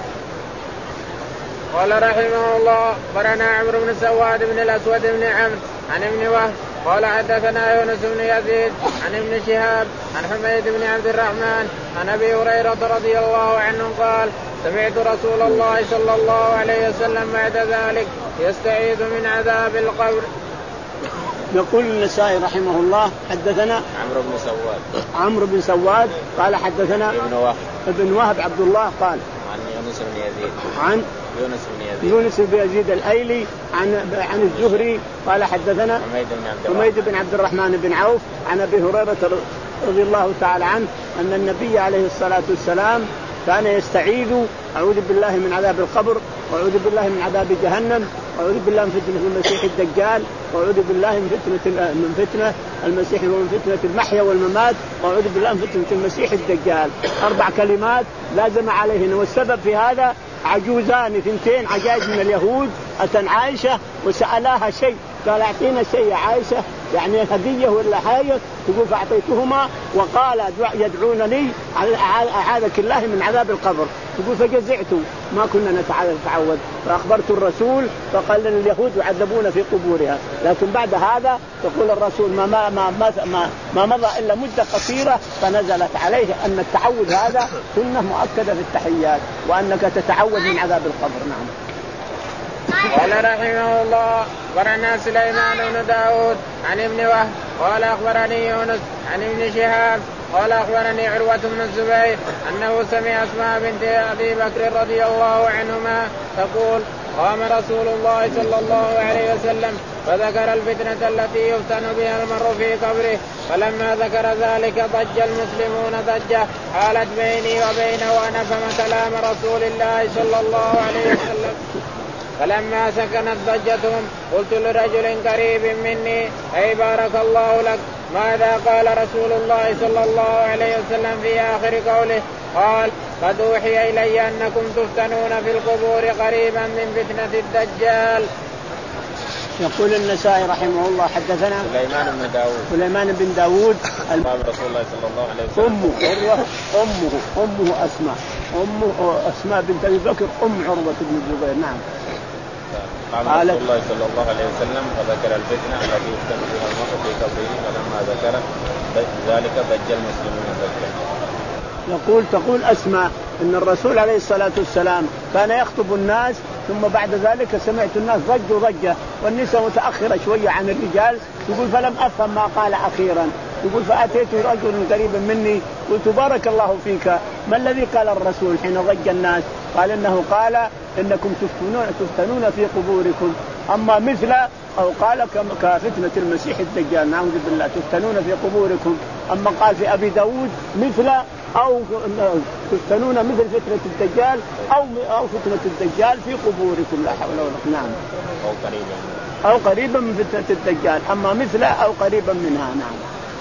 قال رحمه الله برنا عمرو بن سواد بن الأسود بن عمرو عن ابن وهب قال حدثنا يونس بن يزيد عن ابن شهاب عن حميد بن عبد الرحمن عن أبي هريرة رضي الله عنه قال سمعت رسول الله صلى الله عليه وسلم بعد ذلك يستعيذ من عذاب القبر. يقول النسائي رحمه الله حدثنا عمرو بن سواد عمرو بن سواد قال حدثنا ابن وهب ابن وهب عبد الله قال عن يونس بن يزيد عن يونس بن يزيد يونس بن يزيد الأيلي عن عن الزهري قال حدثنا حميد بن عبد الرحمن بن عوف عن أبي هريرة رضي الله تعالى عنه أن النبي عليه الصلاة والسلام كان يستعيذ أعوذ بالله من عذاب القبر وأعوذ بالله من عذاب جهنم، وأعوذ بالله من فتنة المسيح الدجال، وأعوذ بالله من فتنة من فتنة المسيح ومن فتنة المحيا والممات، وأعوذ بالله من فتنة المسيح الدجال. أربع كلمات لازم عليهن. والسبب في هذا عجوزان اثنتين عجائز من اليهود أتن عائشة وسألاها شيء، قال أعطينا شيء يا عائشة، يعني هدية ولا حاجة، تقول فأعطيتهما وقال يدعونني أعاذك الله من عذاب القبر، تقول فجزعت ما كنا نتعود، فأخبرت الرسول فقال اليهود يعذبون في قبورها. لكن بعد هذا تقول الرسول ما ما ما ما, ما, ما مضى إلا مدة قصيرة فنزلت عليه أن التعوذ هذا سنة مؤكدة في التحيات، وأنك تتعوذ من عذاب القبر. نعم. قال رحمه الله أخبرنا سليمان بن داود عن ابن وهب قال أخبرني يونس عن ابن شهاب قال أخبرني عروة بن الزبير أنه سمع أسماء بنت أبي بكر رضي الله عنهما تقول قام رسول الله صلى الله عليه وسلم فذكر الفتنة التي يفتن بها المرء في قبره، فلما ذكر ذلك ضج المسلمون ضجة حالت بيني وبينه وأنا فهم كلام رسول الله صلى الله عليه وسلم. فلما سكنت ضجتهم قلت لرجل قريب مني أي بارك الله لك ماذا قال رسول الله صلى الله عليه وسلم في آخر قوله؟ قال قد أوحي إلي أنكم تفتنون في القبور قريبا من فتنة الدجال. يقول النسائي رحمه الله حدثنا سليمان بن داود سليمان بن داود قام رسول الله صلى الله عليه وسلم أمه عروة أمه أمه أسماء أمه أسماء بنت أبي بكر أم عروة بن الزبير. نعم. قام رسول الله صلى الله عليه وسلم فذكر الفتنة التي يفتن بها المرء في قبره، فلما ذكر ذلك ضج المسلمون ضجة. يقول تقول أسماء إن الرسول عليه الصلاة والسلام كان يخطب الناس ثم بعد ذلك سمعت الناس ضجوا ضجة والنساء متأخرة شوية عن الرجال، يقول فلم أفهم ما قال أخيرا، يقول فأتيت رجل قريبا مني قلت بارك الله فيك ما الذي قال الرسول حين ضج الناس؟ قال إنه قال إنكم تفتنون, تفتنون في قبوركم، أما مثل أو قال كفتنة المسيح الدجال، نعوذ بالله، تفتنون في قبوركم. أما قال في أبي داود مثل أو تفتنون مثل فتنة الدجال أو أو فتنة الدجال في قبوركم، لا حول ولا قوة. نعم. أو قريبا أو قريبا من فتنة الدجال، أما مثل أو قريبا منها. نعم.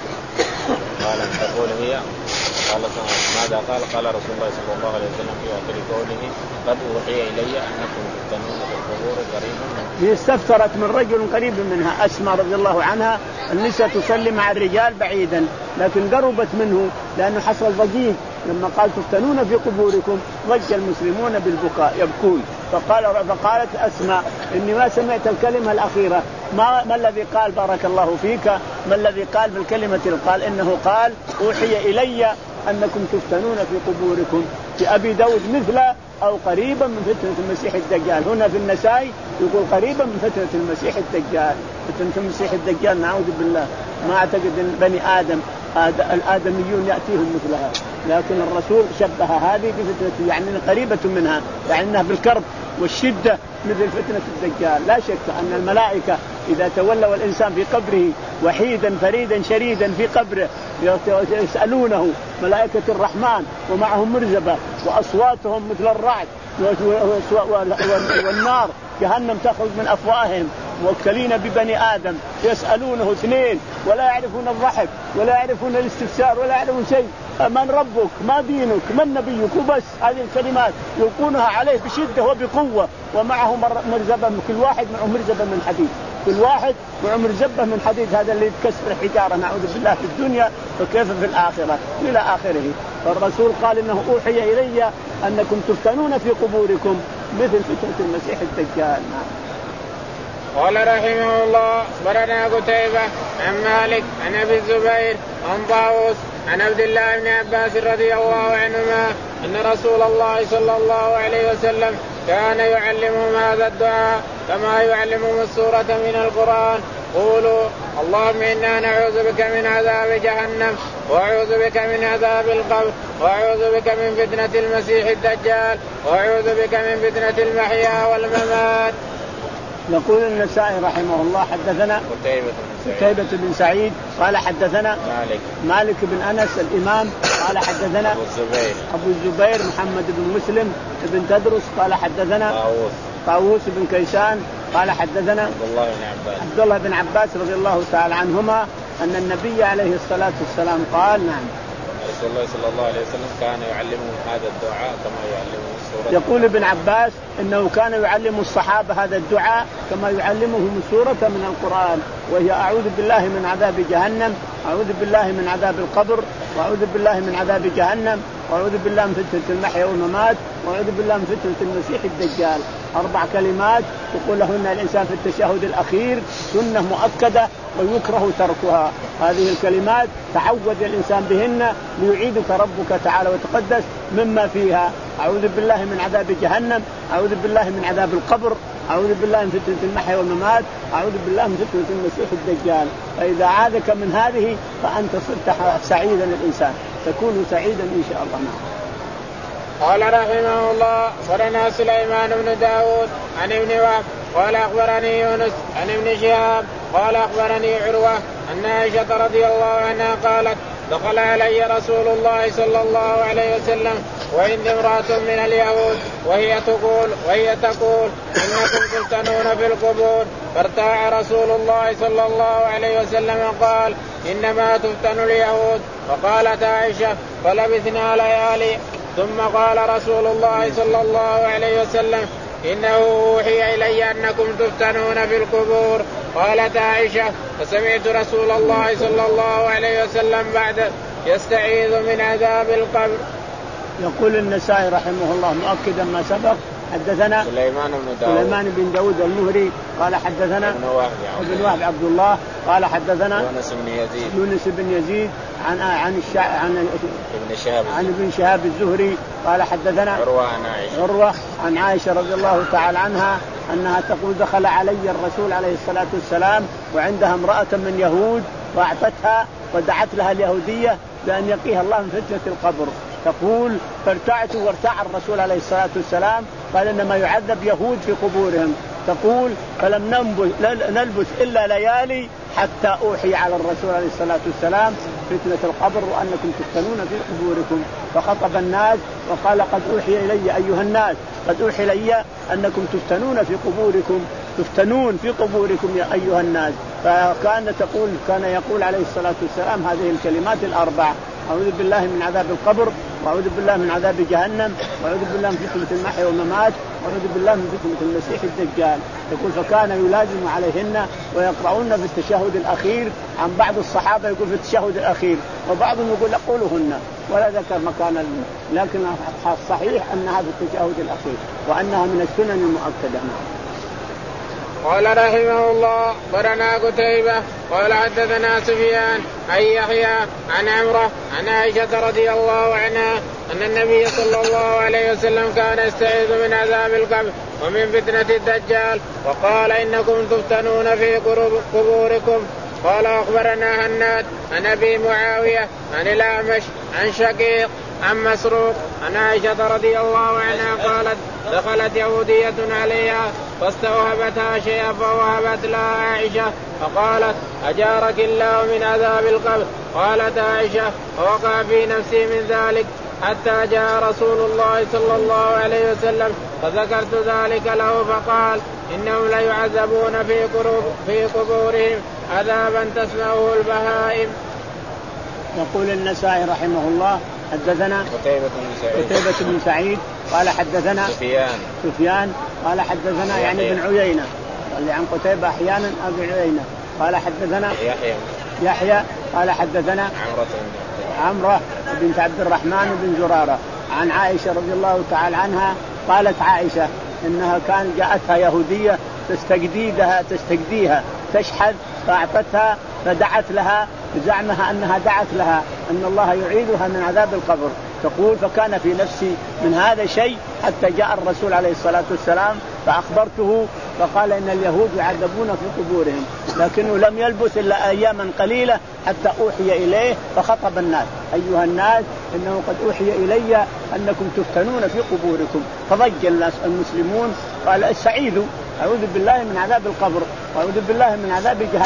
قال تقول هي قال ماذا قال؟ قال رسول الله صلى الله عليه وسلم في آخر قوله قد أوحي إلي أنكم تفتنون في القبور قريبا. هي استفترت من رجل قريب منها أسماء رضي الله عنها، النساء تصلي مع الرجال بعيدا لكن قربت منه لأنه حصل ضجيج لما قال تفتنون في قبوركم، ضج المسلمون بالبكاء يبكون. فقال فقالت أسماء إني ما سمعت الكلمة الأخيرة، ما, ما الذي قال بارك الله فيك؟ ما الذي قال بالكلمة؟ قال إنه قال أوحي إلي أنكم تفتنون في قبوركم. في أبي داود مثل أو قريبا من فتنة المسيح الدجال. هنا في النسائي يقول قريبا من فتنة المسيح الدجال. فتنة المسيح الدجال نعوذ بالله ما أعتقد أن بني آدم الآدميون يأتيهم مثلها، لكن الرسول شبه هذه بفتنة يعني قريبة منها، يعني أنها بالكرب والشدة مثل فتنة الدجال. لا شك أن الملائكة إذا تولوا الإنسان في قبره وحيدا فريدا شريدا في قبره يسألونه ملائكة الرحمن ومعهم مرزبة وأصواتهم مثل الرعد والنار جهنم تخرج من أفواههم موكلين ببني آدم يسألونه اثنين ولا يعرفون الضحك ولا يعرفون الاستفسار ولا يعرفون شيء. من ربك؟ ما دينك؟ من نبيك؟ وبس هذه الكلمات يلقونها عليه بشدة وبقوة، ومعه مرزبة، كل واحد معه مرزبة من حديد، كل واحد معه مرزبة من حديد، هذا اللي يتكسر الحجارة نعوذ بالله في الدنيا فكيف في الآخرة إلى آخره. فالرسول قال إنه أوحي إلي أنكم تفتنون في قبوركم مثل فتنة المسيح الدجال. قال رحمه الله أخبرنا قتيبة عن مالك عن أبي الزبير عن طاووس عن عبد الله بن عباس رضي الله عنهما أن رسول الله صلى الله عليه وسلم كان يعلمهم هذا الدعاء كما يعلمهم السورة من القرآن. قولوا اللهم إنا نعوذ بك من عذاب جهنم وأعوذ بك من عذاب القبر وأعوذ بك من فتنة المسيح الدجال وأعوذ بك من فتنة المحيا والممات. يقول النسائي رحمه الله حدثنا قتيبة قتيبة بن سعيد قال حدثنا مالك مالك بن أنس الإمام قال حدثنا أبو الزبير أبو الزبير محمد بن مسلم بن تدرس قال حدثنا طاووس طاووس بن كيسان قال حدثنا عبد الله بن عباس عبد الله بن عباس رضي الله تعالى عنهما أن النبي عليه الصلاة والسلام قال نعم رسول الله صلى الله عليه وسلم كان يعلمهم هذا الدعاء كما يعلمهم السورة. يقول ابن عباس إنه كان يعلم الصحابة هذا الدعاء كما يعلمهم سورة من القرآن، وهي أعوذ بالله من عذاب جهنم، أعوذ بالله من عذاب القبر، وأعوذ بالله من عذاب جهنم، وأعوذ بالله من فتنة المحيا والممات، وأعوذ بالله من فتنة المسيح الدجال. أربع كلمات يقولهن الإنسان في التشهد الأخير، سنة مؤكدة ويكره تركها. هذه الكلمات تعود الإنسان بهن ليعيدك ربك تعالى وتقدس مما فيها. أعوذ بالله من عذاب جهنم، أعوذ بالله من عذاب القبر، أعوذ بالله من فتنة المحيا والممات، أعوذ بالله من فتنة المسيح الدجال. فإذا عادك من هذه فأنت صرت سعيدا الإنسان، تكون سعيدا إن شاء الله. قال رحمه الله أخبرنا سليمان بن داود عن ابن وهب قال أخبرني يونس عن ابن شهاب قال أخبرني عروة أن عائشة رضي الله عنها قالت دخل علي رسول الله صلى الله عليه وسلم وعندي امرأة من اليهود وهي تقول وهي تقول إنكم تفتنون في القبور، فارتاع رسول الله صلى الله عليه وسلم قال إنما تفتن اليهود. فقالت عائشة فلبثنا ليالي، ثم قال رسول الله صلى الله عليه وسلم إنه أوحي إلي أنكم تفتنون في القبور. قالت عائشة فسمعت رسول الله صلى الله عليه وسلم بعد يستعيذ من عذاب القبر. يقول النسائي رحمه الله مؤكدا ما سبق حدثنا سليمان بن داود سليمان بن داود المهري قال حدثنا ابن وهب ابن وهب عبد الله قال حدثنا يونس بن يزيد يونس بن يزيد عن عن الشع عن ابن شهاب عن ابن شهاب الزهري قال حدثنا عروة عن عائشة عروة عن عائشة رضي الله تعالى عنها أنها تقول دخل علي الرسول عليه الصلاة والسلام وعندها امرأة من يهود وأعطتها ودعت لها اليهودية بأن يقيها الله من فتنة القبر. تقول فارتعت وارتاع الرسول عليه الصلاة والسلام قال إنما يعذب يهود في قبورهم. تقول فلم نلبث إلا ليالي حتى أوحي على الرسول عليه الصلاة والسلام فتنة القبر وأنكم تفتنون في قبوركم. فخطب الناس وقال قد أوحي إلي أيها الناس قد أوحي إلي أنكم تفتنون في قبوركم تفتنون في قبوركم يا أيها الناس. فكان تقول كان يقول عليه الصلاة والسلام هذه الكلمات الأربع: أعوذ بالله من عذاب القبر، وأعوذ بالله من عذاب جهنم، وأعوذ بالله من فتنة المحيا والممات، وأعوذ بالله من فتنة المسيح الدجال. يقول فكان يلازم عليهن ويقرؤون في التشهد الأخير. عن بعض الصحابة يقول في التشهد الأخير، وبعضهم يقول أقولهن ولا ذكر مكان، لكن الصحيح أنها في التشهد الأخير وأنها من السنن المؤكدة. قال رحمه الله أخبرنا قتيبة قال حدثنا سفيان عن يحيى عن عمرو عن عائشة رضي الله عنها أن النبي صلى الله عليه وسلم كان يستعيذ من عذاب القبر ومن فتنة الدجال، وقال إنكم تفتنون في قبوركم. قال أخبرنا هناد عن أبي معاوية عن الأعمش عن شقيق عن مسروق عن عائشة رضي الله عنها قالت دخلت يهودية عليها فاستوهبتها شيئا فوهبت لها عائشة فقالت أجارك الله من عذاب القبر. قالت عائشة ووقع في نفسي من ذلك حتى جاء رسول الله صلى الله عليه وسلم فذكرت ذلك له فقال إنهم ليعذبون في في قبورهم عذابا تسمعه البهائم. يقول النسائي رحمه الله حدثنا قتيبة بن سعيد قتيبة بن سعيد قال حدثنا سفيان سفيان قال حدثنا يعني بن عيينة، اللي عن قتيبة أحيانا أبي عيينة قال حدثنا يحيى يحيى قال حدثنا عمرة عمرة بنت عبد الرحمن بن زرارة عن عائشة رضي الله تعالى عنها قالت عائشة إنها كان جاءتها يهودية تستجديدها تستجديها تشحذ فأعطتها فدعت لها بزعمها أنها دعت لها أن الله يعيدها من عذاب القبر. تقول فكان في نفسي من هذا شيء حتى جاء الرسول عليه الصلاة والسلام فأخبرته فقال إن اليهود يعذبون في قبورهم، لكنه لم يلبث إلا أياما قليلة حتى أوحي إليه فخطب الناس أيها الناس إنه قد أوحي إلي أنكم تفتنون في قبوركم. فضج الناس المسلمون قال استعيذوا أعوذ بالله من عذاب القبر وأعوذ بالله من عذاب جهنم.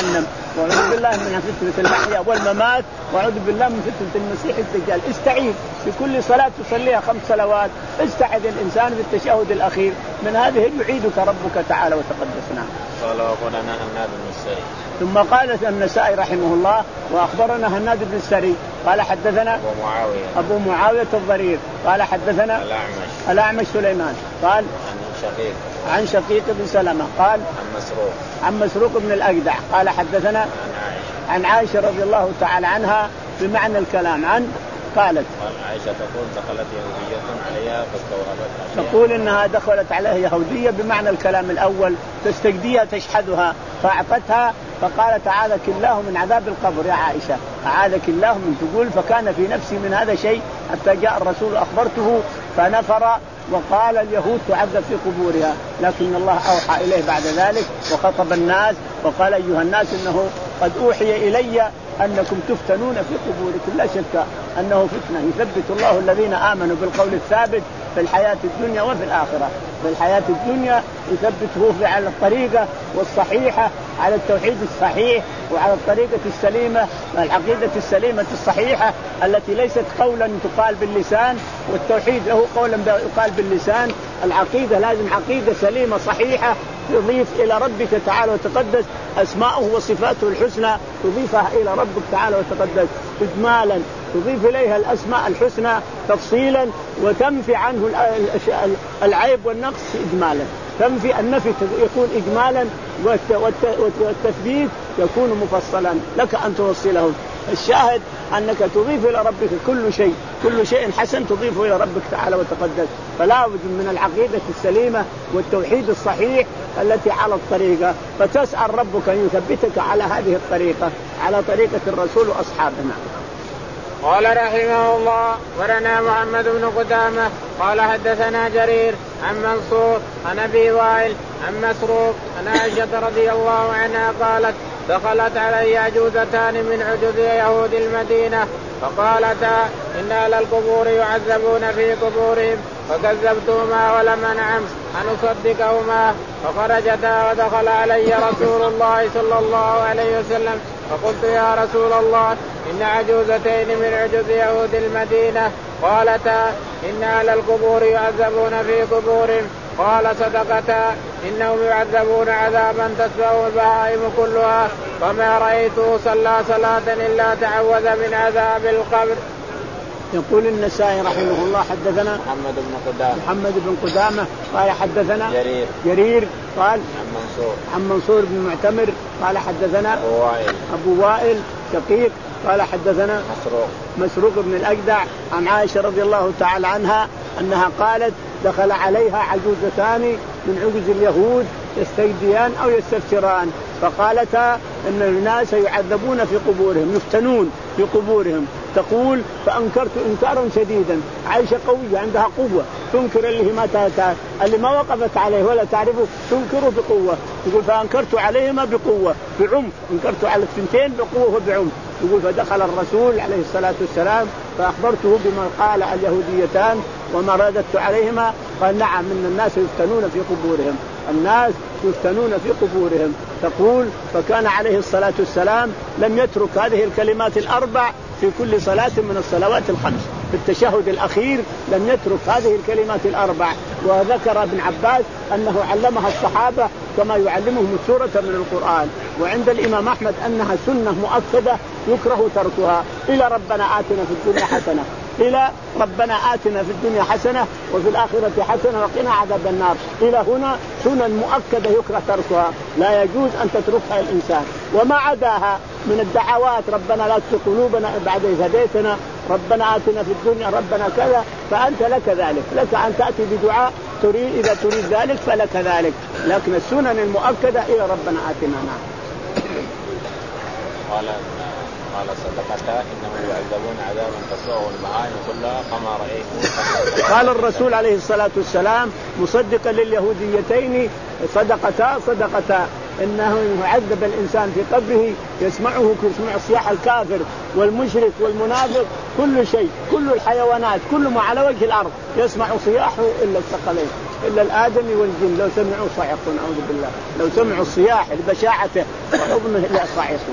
وأعوذ بالله من فتنة المحيا والممات، وأعوذ بالله من فتنة المسيح الدجال. استعيذ في كل صلاة تصليها خمس صلوات، استعذ الإنسان في التشهد الأخير من هذه يعيدك ربك تعالى وتقدسنا. قال أخبرنا هناد بن السري. ثم قال النسائي رحمه الله وأخبرنا هناد بن السري قال حدثنا أبو معاوية أبو معاوية الضرير قال حدثنا الأعمش الأعمش سليمان قال عن شقيق عن شقيق بن سلمة قال عن مسروق عن مسروق بن الأجدع قال حدثنا عن عائشة عن عائشة رضي الله تعالى عنها بمعنى الكلام. عن قالت عائشة تقول دخلت يهودية عليها فاستوهبت، تقول إنها دخلت عليها يهودية بمعنى الكلام الأول، تستجديها تشحذها فأعطتها فقالت أعاذك الله من عذاب القبر يا عائشة، أعاذك الله من. تقول فكان في نفسي من هذا شيء حتى جاء الرسول أخبرته فنفر وقال اليهود تعذب في قبورها، لكن الله أوحى إليه بعد ذلك وخطب الناس وقال أيها الناس إنه قد أوحي إلي أنكم تفتنون في قبوركم. لا شك أنه فتنة، يثبت الله الذين آمنوا بالقول الثابت في الحياة الدنيا وفي الآخرة. في الحياة الدنيا يثبته على الطريقة والصحيحة، على التوحيد الصحيح وعلى الطريقة السليمة، العقيدة السليمة الصحيحة التي ليست قولا تقال باللسان، والتوحيد له قولا يقال باللسان. العقيدة لازم عقيدة سليمة صحيحة تضيف إلى ربك تعالى وتقدس أسماءه وصفاته الحسنى، تضيفها إلى ربك تعالى وتقدس إجمالا، تضيف إليها الأسماء الحسنى تفصيلا، وتنفي عنه العيب والنقص إجمالا. تنفي النفي يكون إجمالا، والتثبيت يكون مفصلا لك أن توصله. الشاهد أنك تضيف إلى ربك كل شيء، كل شيء حسن تضيفه إلى ربك تعالى وتقدس. فلا بد من العقيدة السليمة والتوحيد الصحيح التي على الطريقة، فتسأل ربك أن يثبتك على هذه الطريقة، على طريقة الرسول وأصحابنا. قال رحمه الله ورنا محمد بن قدامة قال حدثنا جرير عن منصور عن أبي وائل عن مسروق عن عائشة رضي الله عنها قالت دخلت علي عجوزتان من عجوز يهود المدينة فقالتا إن أهل القبور يعذبون في قبورهم فكذبتهما ولم أنعم أن أصدقهما، فخرجتا ودخل علي رسول الله صلى الله عليه وسلم فقلت يا رسول الله إن عجوزتين من عجوز يهود المدينة قالتا إن أهل القبور يعذبون في قبورهم قال صدقتا إنهم يعذبون عذابا تتبعه البهائم كلها، وما رأيته صلى صلاة إلا تعوذ من عذاب القبر. يقول النسائي رحمه الله حدثنا محمد بن قدامة محمد بن قدامة قال حدثنا جرير جرير قال عن منصور عن منصور بن معتمر قال حدثنا أبو وائل أبو وائل شقيق قال حدثنا مسروق مسروق بن الأجدع عن عائشة رضي الله تعالى عنها أنها قالت دخل عليها عجوزتان من عجوز اليهود يستجديان أو يستفسران فقالتا إن الناس يعذبون في قبورهم، يفتنون في قبورهم. تقول فأنكرت إنكارا شديدا. عائشة قوية عندها قوة تنكر اللي ما تاتى اللي ما وقفت عليه ولا تعرفه تنكره بقوة. يقول فأنكرت عليهما بقوة بعنف، انكرت على الثنتين بقوة وبعنف. يقول فدخل الرسول عليه الصلاة والسلام فأخبرته بما قال اليهوديتان وما رددت عليهما. قال نعم من الناس يفتنون في قبورهم، الناس يفتنون في قبورهم. تقول فكان عليه الصلاة والسلام لم يترك هذه الكلمات الأربع في كل صلاة من الصلوات الخمس. في التشهد الأخير لم يترك هذه الكلمات الأربع. وذكر ابن عباس أنه علمها الصحابة كما يعلمهم السورة من القرآن. وعند الإمام أحمد أنها سنة مؤكدة يكره تركها. إلى ربنا آتنا في الدنيا حسنة، إلى ربنا آتنا في الدنيا حسنة وفي الآخرة حسنة وقنا عذاب النار. إلى هنا سنن مؤكدة يكره تركها، لا يجوز أن تتركها الإنسان. وما عداها من الدعوات ربنا لا تزغ قلوبنا بعد إذ هديتنا، ربنا آتنا في الدنيا، ربنا كذا، فأنت لك ذلك، لك أن تأتي بدعاء تريد إذا تريد ذلك فلك ذلك. لكن السنن المؤكدة إلى ربنا آتنا. نعم. قال قال صدقتا إنهم يعذبون عذابا تسوء البهائم كلها فما رأيته. قال الرسول عليه الصلاة والسلام مصدقا لليهوديتين صدقتا صدقتا إنه يعذب الإنسان في قبره يسمعه يسمع صياح الكافر والمشرك والمنافق، كل شيء، كل الحيوانات، كل ما على وجه الأرض يسمع صياحه إلا الثقلين. إلا الآدمي والجن لو سمعوا صعقوا نعوذ بالله، لو سمعوا الصياح لبشاعته وحضنه إلا صعقوا.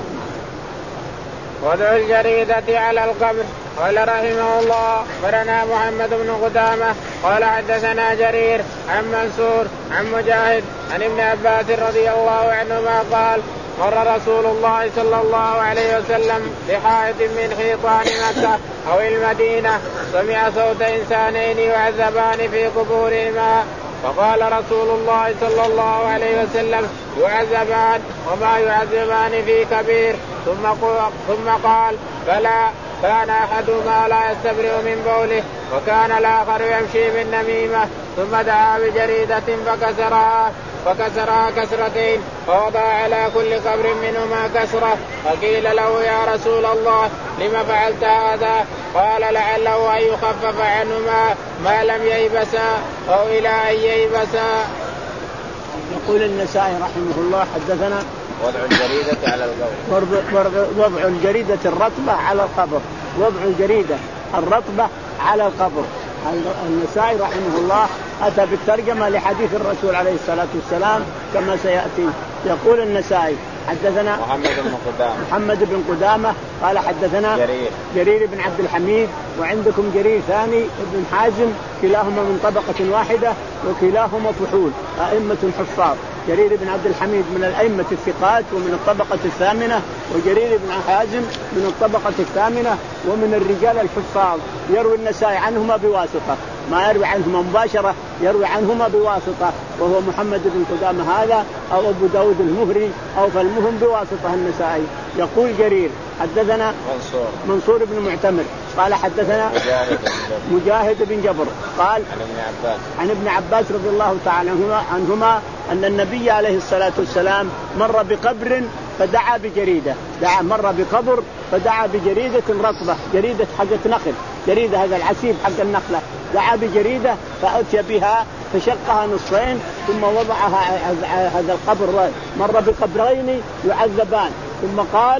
وضع الجريدة على القبر. قال رحمه الله أخبرنا محمد بن قدامة قال حدثنا جرير عن منصور عن مجاهد عن ابن عباس رضي الله عنهما قال مر رسول الله صلى الله عليه وسلم بحائط من حيطان مكة أو المدينة سمع صوت إنسانين يعذبان في قبورهما فقال رسول الله صلى الله عليه وسلم يعذبان وما يعذبان في كبير ثم قال بلى كان أحدهما لا يستبرئ من بوله وكان الآخر يمشي بالنميمة ثم دعا بجريدة فكسرها فكسرها كسرتين فوضع على كل قبر منهما كسرة فقيل له يا رسول الله لما فعلت هذا؟ قال لعله أن يخفف عنهما ما لم ييبسا أو إلى أن ييبسا. يقول النسائي رحمه الله حدثنا وضع الجريدة على القبر. وضع الجريدة الرطبة على القبر. وضع الجريدة الرطبة على القبر. النسائي رحمه الله أتى بالترجمة لحديث الرسول عليه الصلاة والسلام كما سيأتي. يقول النسائي حدثنا محمد بن قدامة محمد بن قدامة قال حدثنا جرير جرير بن عبد الحميد وعندكم جرير ثاني ابن حازم كلاهما من طبقة واحدة وكلاهما فحول أئمة حفاظ. جرير بن عبد الحميد من الأئمة الثقات ومن الطبقة الثامنة وجرير بن حازم من الطبقة الثامنة ومن الرجال الحفاظ. يروي النسائي عنهما بواسطة ما يروي عنهما مباشرة يروي عنهما بواسطة وهو محمد بن قدامة هذا أو أبو داود المهري أو فالمهم بواسطة النسائي. يقول جرير حدثنا منصور منصور بن معتمر قال حدثنا مجاهد, مجاهد بن جبر قال عن ابن عباس عن ابن عباس رضي الله تعالى عنهما أن النبي عليه الصلاة والسلام مر بقبر فدعا بجريدة دعا مر بقبر فدعا بجريدة رطبة جريدة حقة نخل جريدة هذا العسيب حق النخلة دعا بجريدة فأتي بها فشقها نصفين ثم وضعها هذا القبر. مر بقبرين يعذبان ثم قال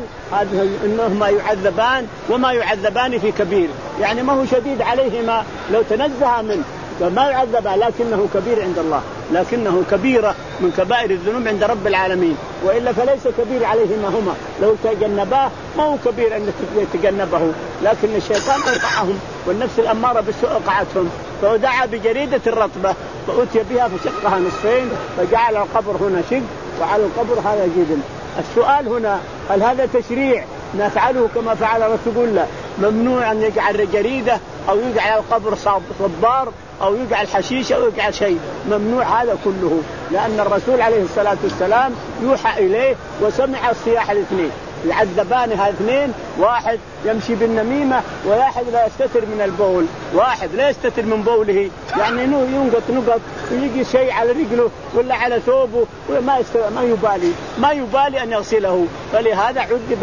إنهما يعذبان وما يعذبان في كبير يعني ما هو شديد عليهما لو تنزه منه ما يعذبا لكنه كبير عند الله لكنه كبيرة من كبائر الذنوب عند رب العالمين وإلا فليس كبير عليهما هما لو تجنباه ما هو كبير أن يتجنبه لكن الشيطان أوقعهم والنفس الأمارة بالسوء أوقعتهم فدعا بجريدة الرطبة فأتي بها فشقها نصفين فجعل القبر هنا شق وعلى القبر هذا جدل. السؤال هنا هل هذا تشريع نفعله كما فعل رسول الله ممنوع أن يجعل جريدة أو يجعل القبر صبار أو يجعل حشيش أو يجعل شيء ممنوع هذا كله لأن الرسول عليه الصلاة والسلام يوحى إليه وسمع الصياح الاثنين يعذبان هذا اثنين واحد يمشي بالنميمة وواحد لا يستتر من البول واحد لا يستتر من بوله يعني ينقط نقط ويجي شيء على رجله ولا على ثوبه وما ما يبالي ما يبالي أن يغسله فلهذا عذب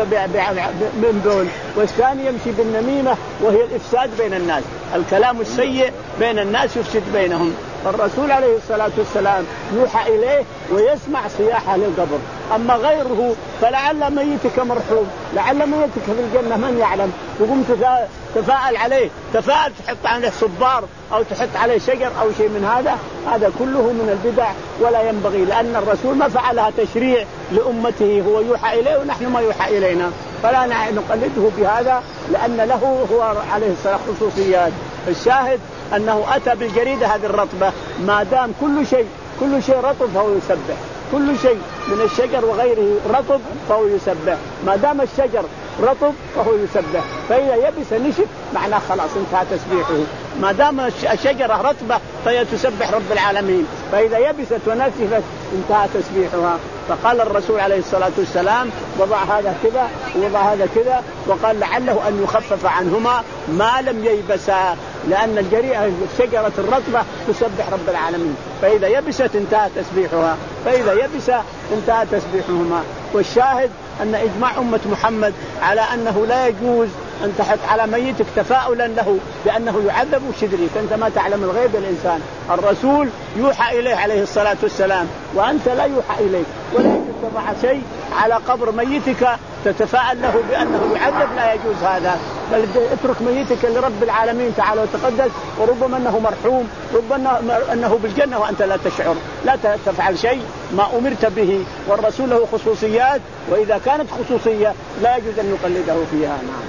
من بول. والثاني يمشي بالنميمة وهي الإفساد بين الناس الكلام السيء بين الناس يفسد بينهم. فالرسول عليه الصلاة والسلام يوحى إليه ويسمع صياحه للقبر. أما غيره فلعل ميتك مرحوم لعل ميتك في الجنة من يعلم تقوم تفاءل عليه تفاءل تحط عليه صبار أو تحط عليه شجر أو شيء من هذا هذا كله من البدع ولا ينبغي لأن الرسول ما فعلها تشريع لأمته هو يوحى إليه ونحن ما يوحى إلينا فلا نقلده بهذا لأن له هو عليه الصلاة خصوصيات. الشاهد أنه أتى بالجريدة هذه الرطبة ما دام كل شيء كل شيء رطب فهو يسبح كل شيء من الشجر وغيره رطب فهو يسبح ما دام الشجر رطب فهو يسبح فإذا يبس نشف معناه خلاص انتهى تسبيحه ما دام الشجرة رطبة فهي تسبح رب العالمين فإذا يبست ونشفت انتهى تسبيحها. فقال الرسول عليه الصلاة والسلام وضع هذا كذا ووضع هذا كذا وقال لعله أن يخفف عنهما ما لم ييبسا لأن الجريئة الشجرة الرطبة تسبح رب العالمين فإذا يبست انتهى تسبيحها فإذا يبس انتهى تسبيحهما. والشاهد أن إجماع أمة محمد على أنه لا يجوز أن تحط على ميتك تفاؤلا له بأنه يعذب وشدري فأنت ما تعلم الغيب الإنسان. الرسول يوحى إليه عليه الصلاة والسلام وأنت لا يوحى إليك ولا يجوز تضع شيء على قبر ميتك تتفاءل له بأنه يعذب لا يجوز هذا بل اترك ميتك لرب العالمين تعالى وتقدس، وربما أنه مرحوم، ربما أنه بالجنة وأنت لا تشعر. لا تفعل شيء ما أمرت به، والرسول له خصوصيات، وإذا كانت خصوصية لا يجوز أن نقلده فيها. نعم.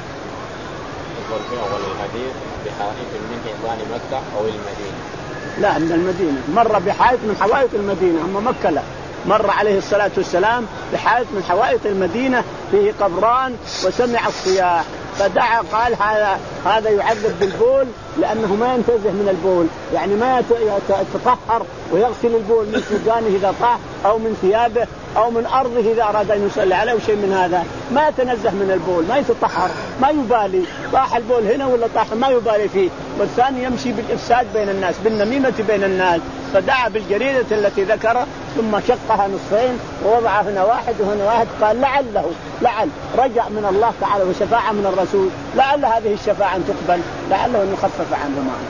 في أول الحديث بحائط من حيطان مكة أو المدينة. لا، من المدينة. مر بحائط من حوائط المدينة، أما مكة لا. مر عليه الصلاة والسلام بحائط من حوائط المدينة فيه قبران وسمع الصياح فدعا، قال هذا هذا يعذب بالبول لأنه ما ينتزه من البول، يعني ما يتطهر ويغسل البول من سجانه إذا طاح أو من ثيابه أو من أرضه إذا أراد أن يصلي عليه شيء من هذا، ما يتنزه من البول، ما يتطهر، ما يبالي طاح البول هنا ولا طاح ما يبالي فيه. والثاني يمشي بالإفساد بين الناس، بالنميمة بين الناس. فدعا بالجريدة التي ذكر ثم شقها نصفين ووضع هنا واحد وهنا واحد، قال لعله لعل رجع من الله تعالى وشفاعة من الرسول، لعل هذه الشفاعة أن تقبل، لعله أن يخفف عنه معه.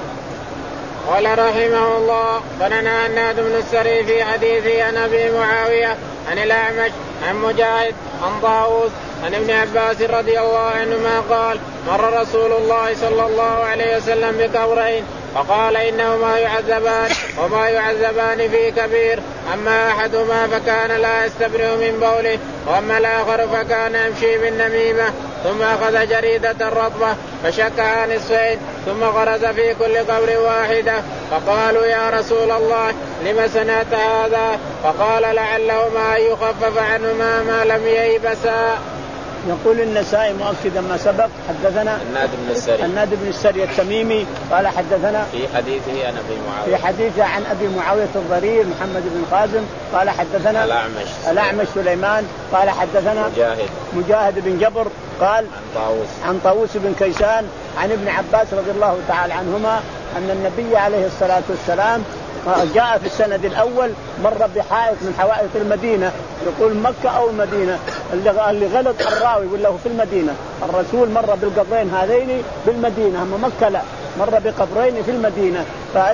قال رحمه الله: فننهى هناد بن السري في حديثه عن أبي معاوية عن الأعمش عن مجاهد عن طاووس عن ابن عباس رضي الله عنهما قال: مر رسول الله صلى الله عليه وسلم بقبرين فقال إنهما يعذبان وما يعذبان في كبير، أما أحدهما فكان لا يستبرئ من بوله، وأما الآخر فكان يمشي بالنميمة. ثم أخذ جريدة رطبة فشكها نصفين ثم غرز في كل قبر واحدة، فقالوا: يا رسول الله لم صنعت هذا؟ فقال: لعلهما أن يخفف عنهما ما لم ييبسا. يقول النسائي مؤكدا ما سبق: حدثنا هناد بن السري هناد بن السري التميمي قال حدثنا في حديثه عن أبي معاوية في حديثه عن أبي معاوية الضرير محمد بن خازم قال حدثنا الأعمش الأعمش سليمان قال حدثنا مجاهد مجاهد بن جبر قال عن طاووس عن طاووس بن كيسان عن ابن عباس رضي الله تعالى عنهما أن النبي عليه الصلاة والسلام جاء في السند الأول مر بحائط من حوائط المدينة، يقول مكة أو المدينة، اللي غلط الراوي ولا هو في المدينة. الرسول مر بالقبرين هذين بالمدينة، أما مكة لا، مر بقبرين في المدينة،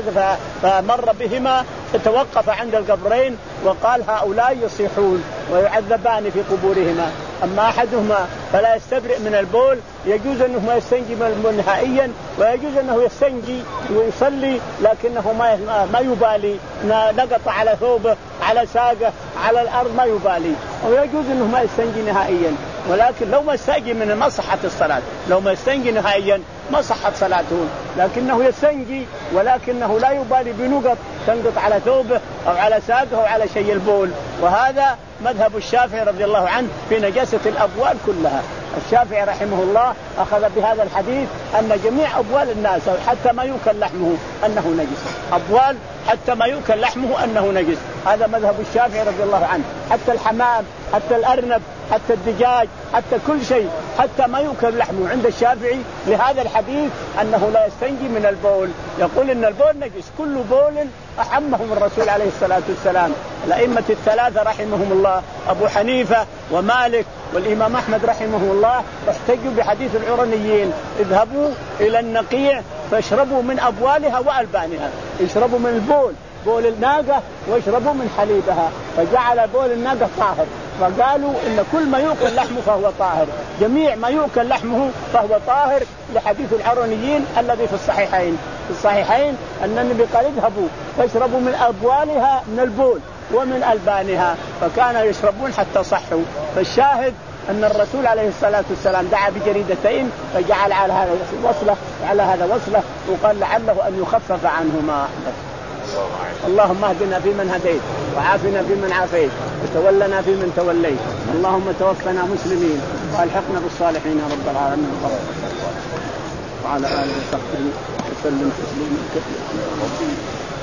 فمر بهما توقف عند القبرين وقال: هؤلاء يصيحون ويعذبان في قبورهما، أما أحدهما فلا يستبرئ من البول، يجوز أنه يستنجي من البول نهائيا، ويجوز أنه يستنجي ويصلي لكنه ما ما يبالي، نقط على ثوبه على ساقه على الأرض ما يبالي، ويجوز أنه ما يستنجي نهائيا. ولكن لو ما استنجي من ما صحت الصلاة، لو ما استنجي نهائيا ما صحت صلاته، لكنه يستنجي ولكنه لا يبالي بنقط تنقط على ثوبه أو على ساقه أو على شيء البول. وهذا مذهب الشافعي رضي الله عنه في نجاسة الأبوال كلها. الشافعي رحمه الله أخذ بهذا الحديث أن جميع أبوال الناس حتى ما يؤكل لحمه أنه نجس، أبوال حتى ما يؤكل لحمه أنه نجس، هذا مذهب الشافعي رضي الله عنه. حتى الحمام، حتى الأرنب، حتى الدجاج، حتى كل شيء، حتى ما يؤكل لحمه عند الشافعي لهذا الحديث أنه لا يستنجي من البول. يقول إن البول نجس، كل بول أحمهم الرسول عليه الصلاة والسلام. الأئمة الثلاثة رحمهم الله أبو حنيفة ومالك والإمام أحمد رحمه الله احتجوا بحديث العرنيين: اذهبوا إلى النقيع فاشربوا من أبوالها وألبانها، اشربوا من البول بول الناقة واشربوا من حليبها، فجعل بول الناقة طاهر. فقالوا إن كل ما يؤكل لحمه فهو طاهر، جميع ما يؤكل لحمه فهو طاهر، لحديث العرنيين الذي في الصحيحين. في الصحيحين أن النبي قال: اذهبوا فاشربوا من أبوالها من البول ومن ألبانها، فكانوا يشربون حتى صحوا. فالشاهد أن الرسول عليه الصلاة والسلام دعا بجريدتين فجعل على هذا وصلة على هذا وصلة، وقال لعله أن يخفف عنهما. اللهم اهدنا فيمن هديت، وعافنا فيمن عافيت، وتولنا فيمن توليت، اللهم توفنا مسلمين والحقنا بالصالحين يا رب العالمين. وعلى آله وصحبه وسلم تسليما كثيرا.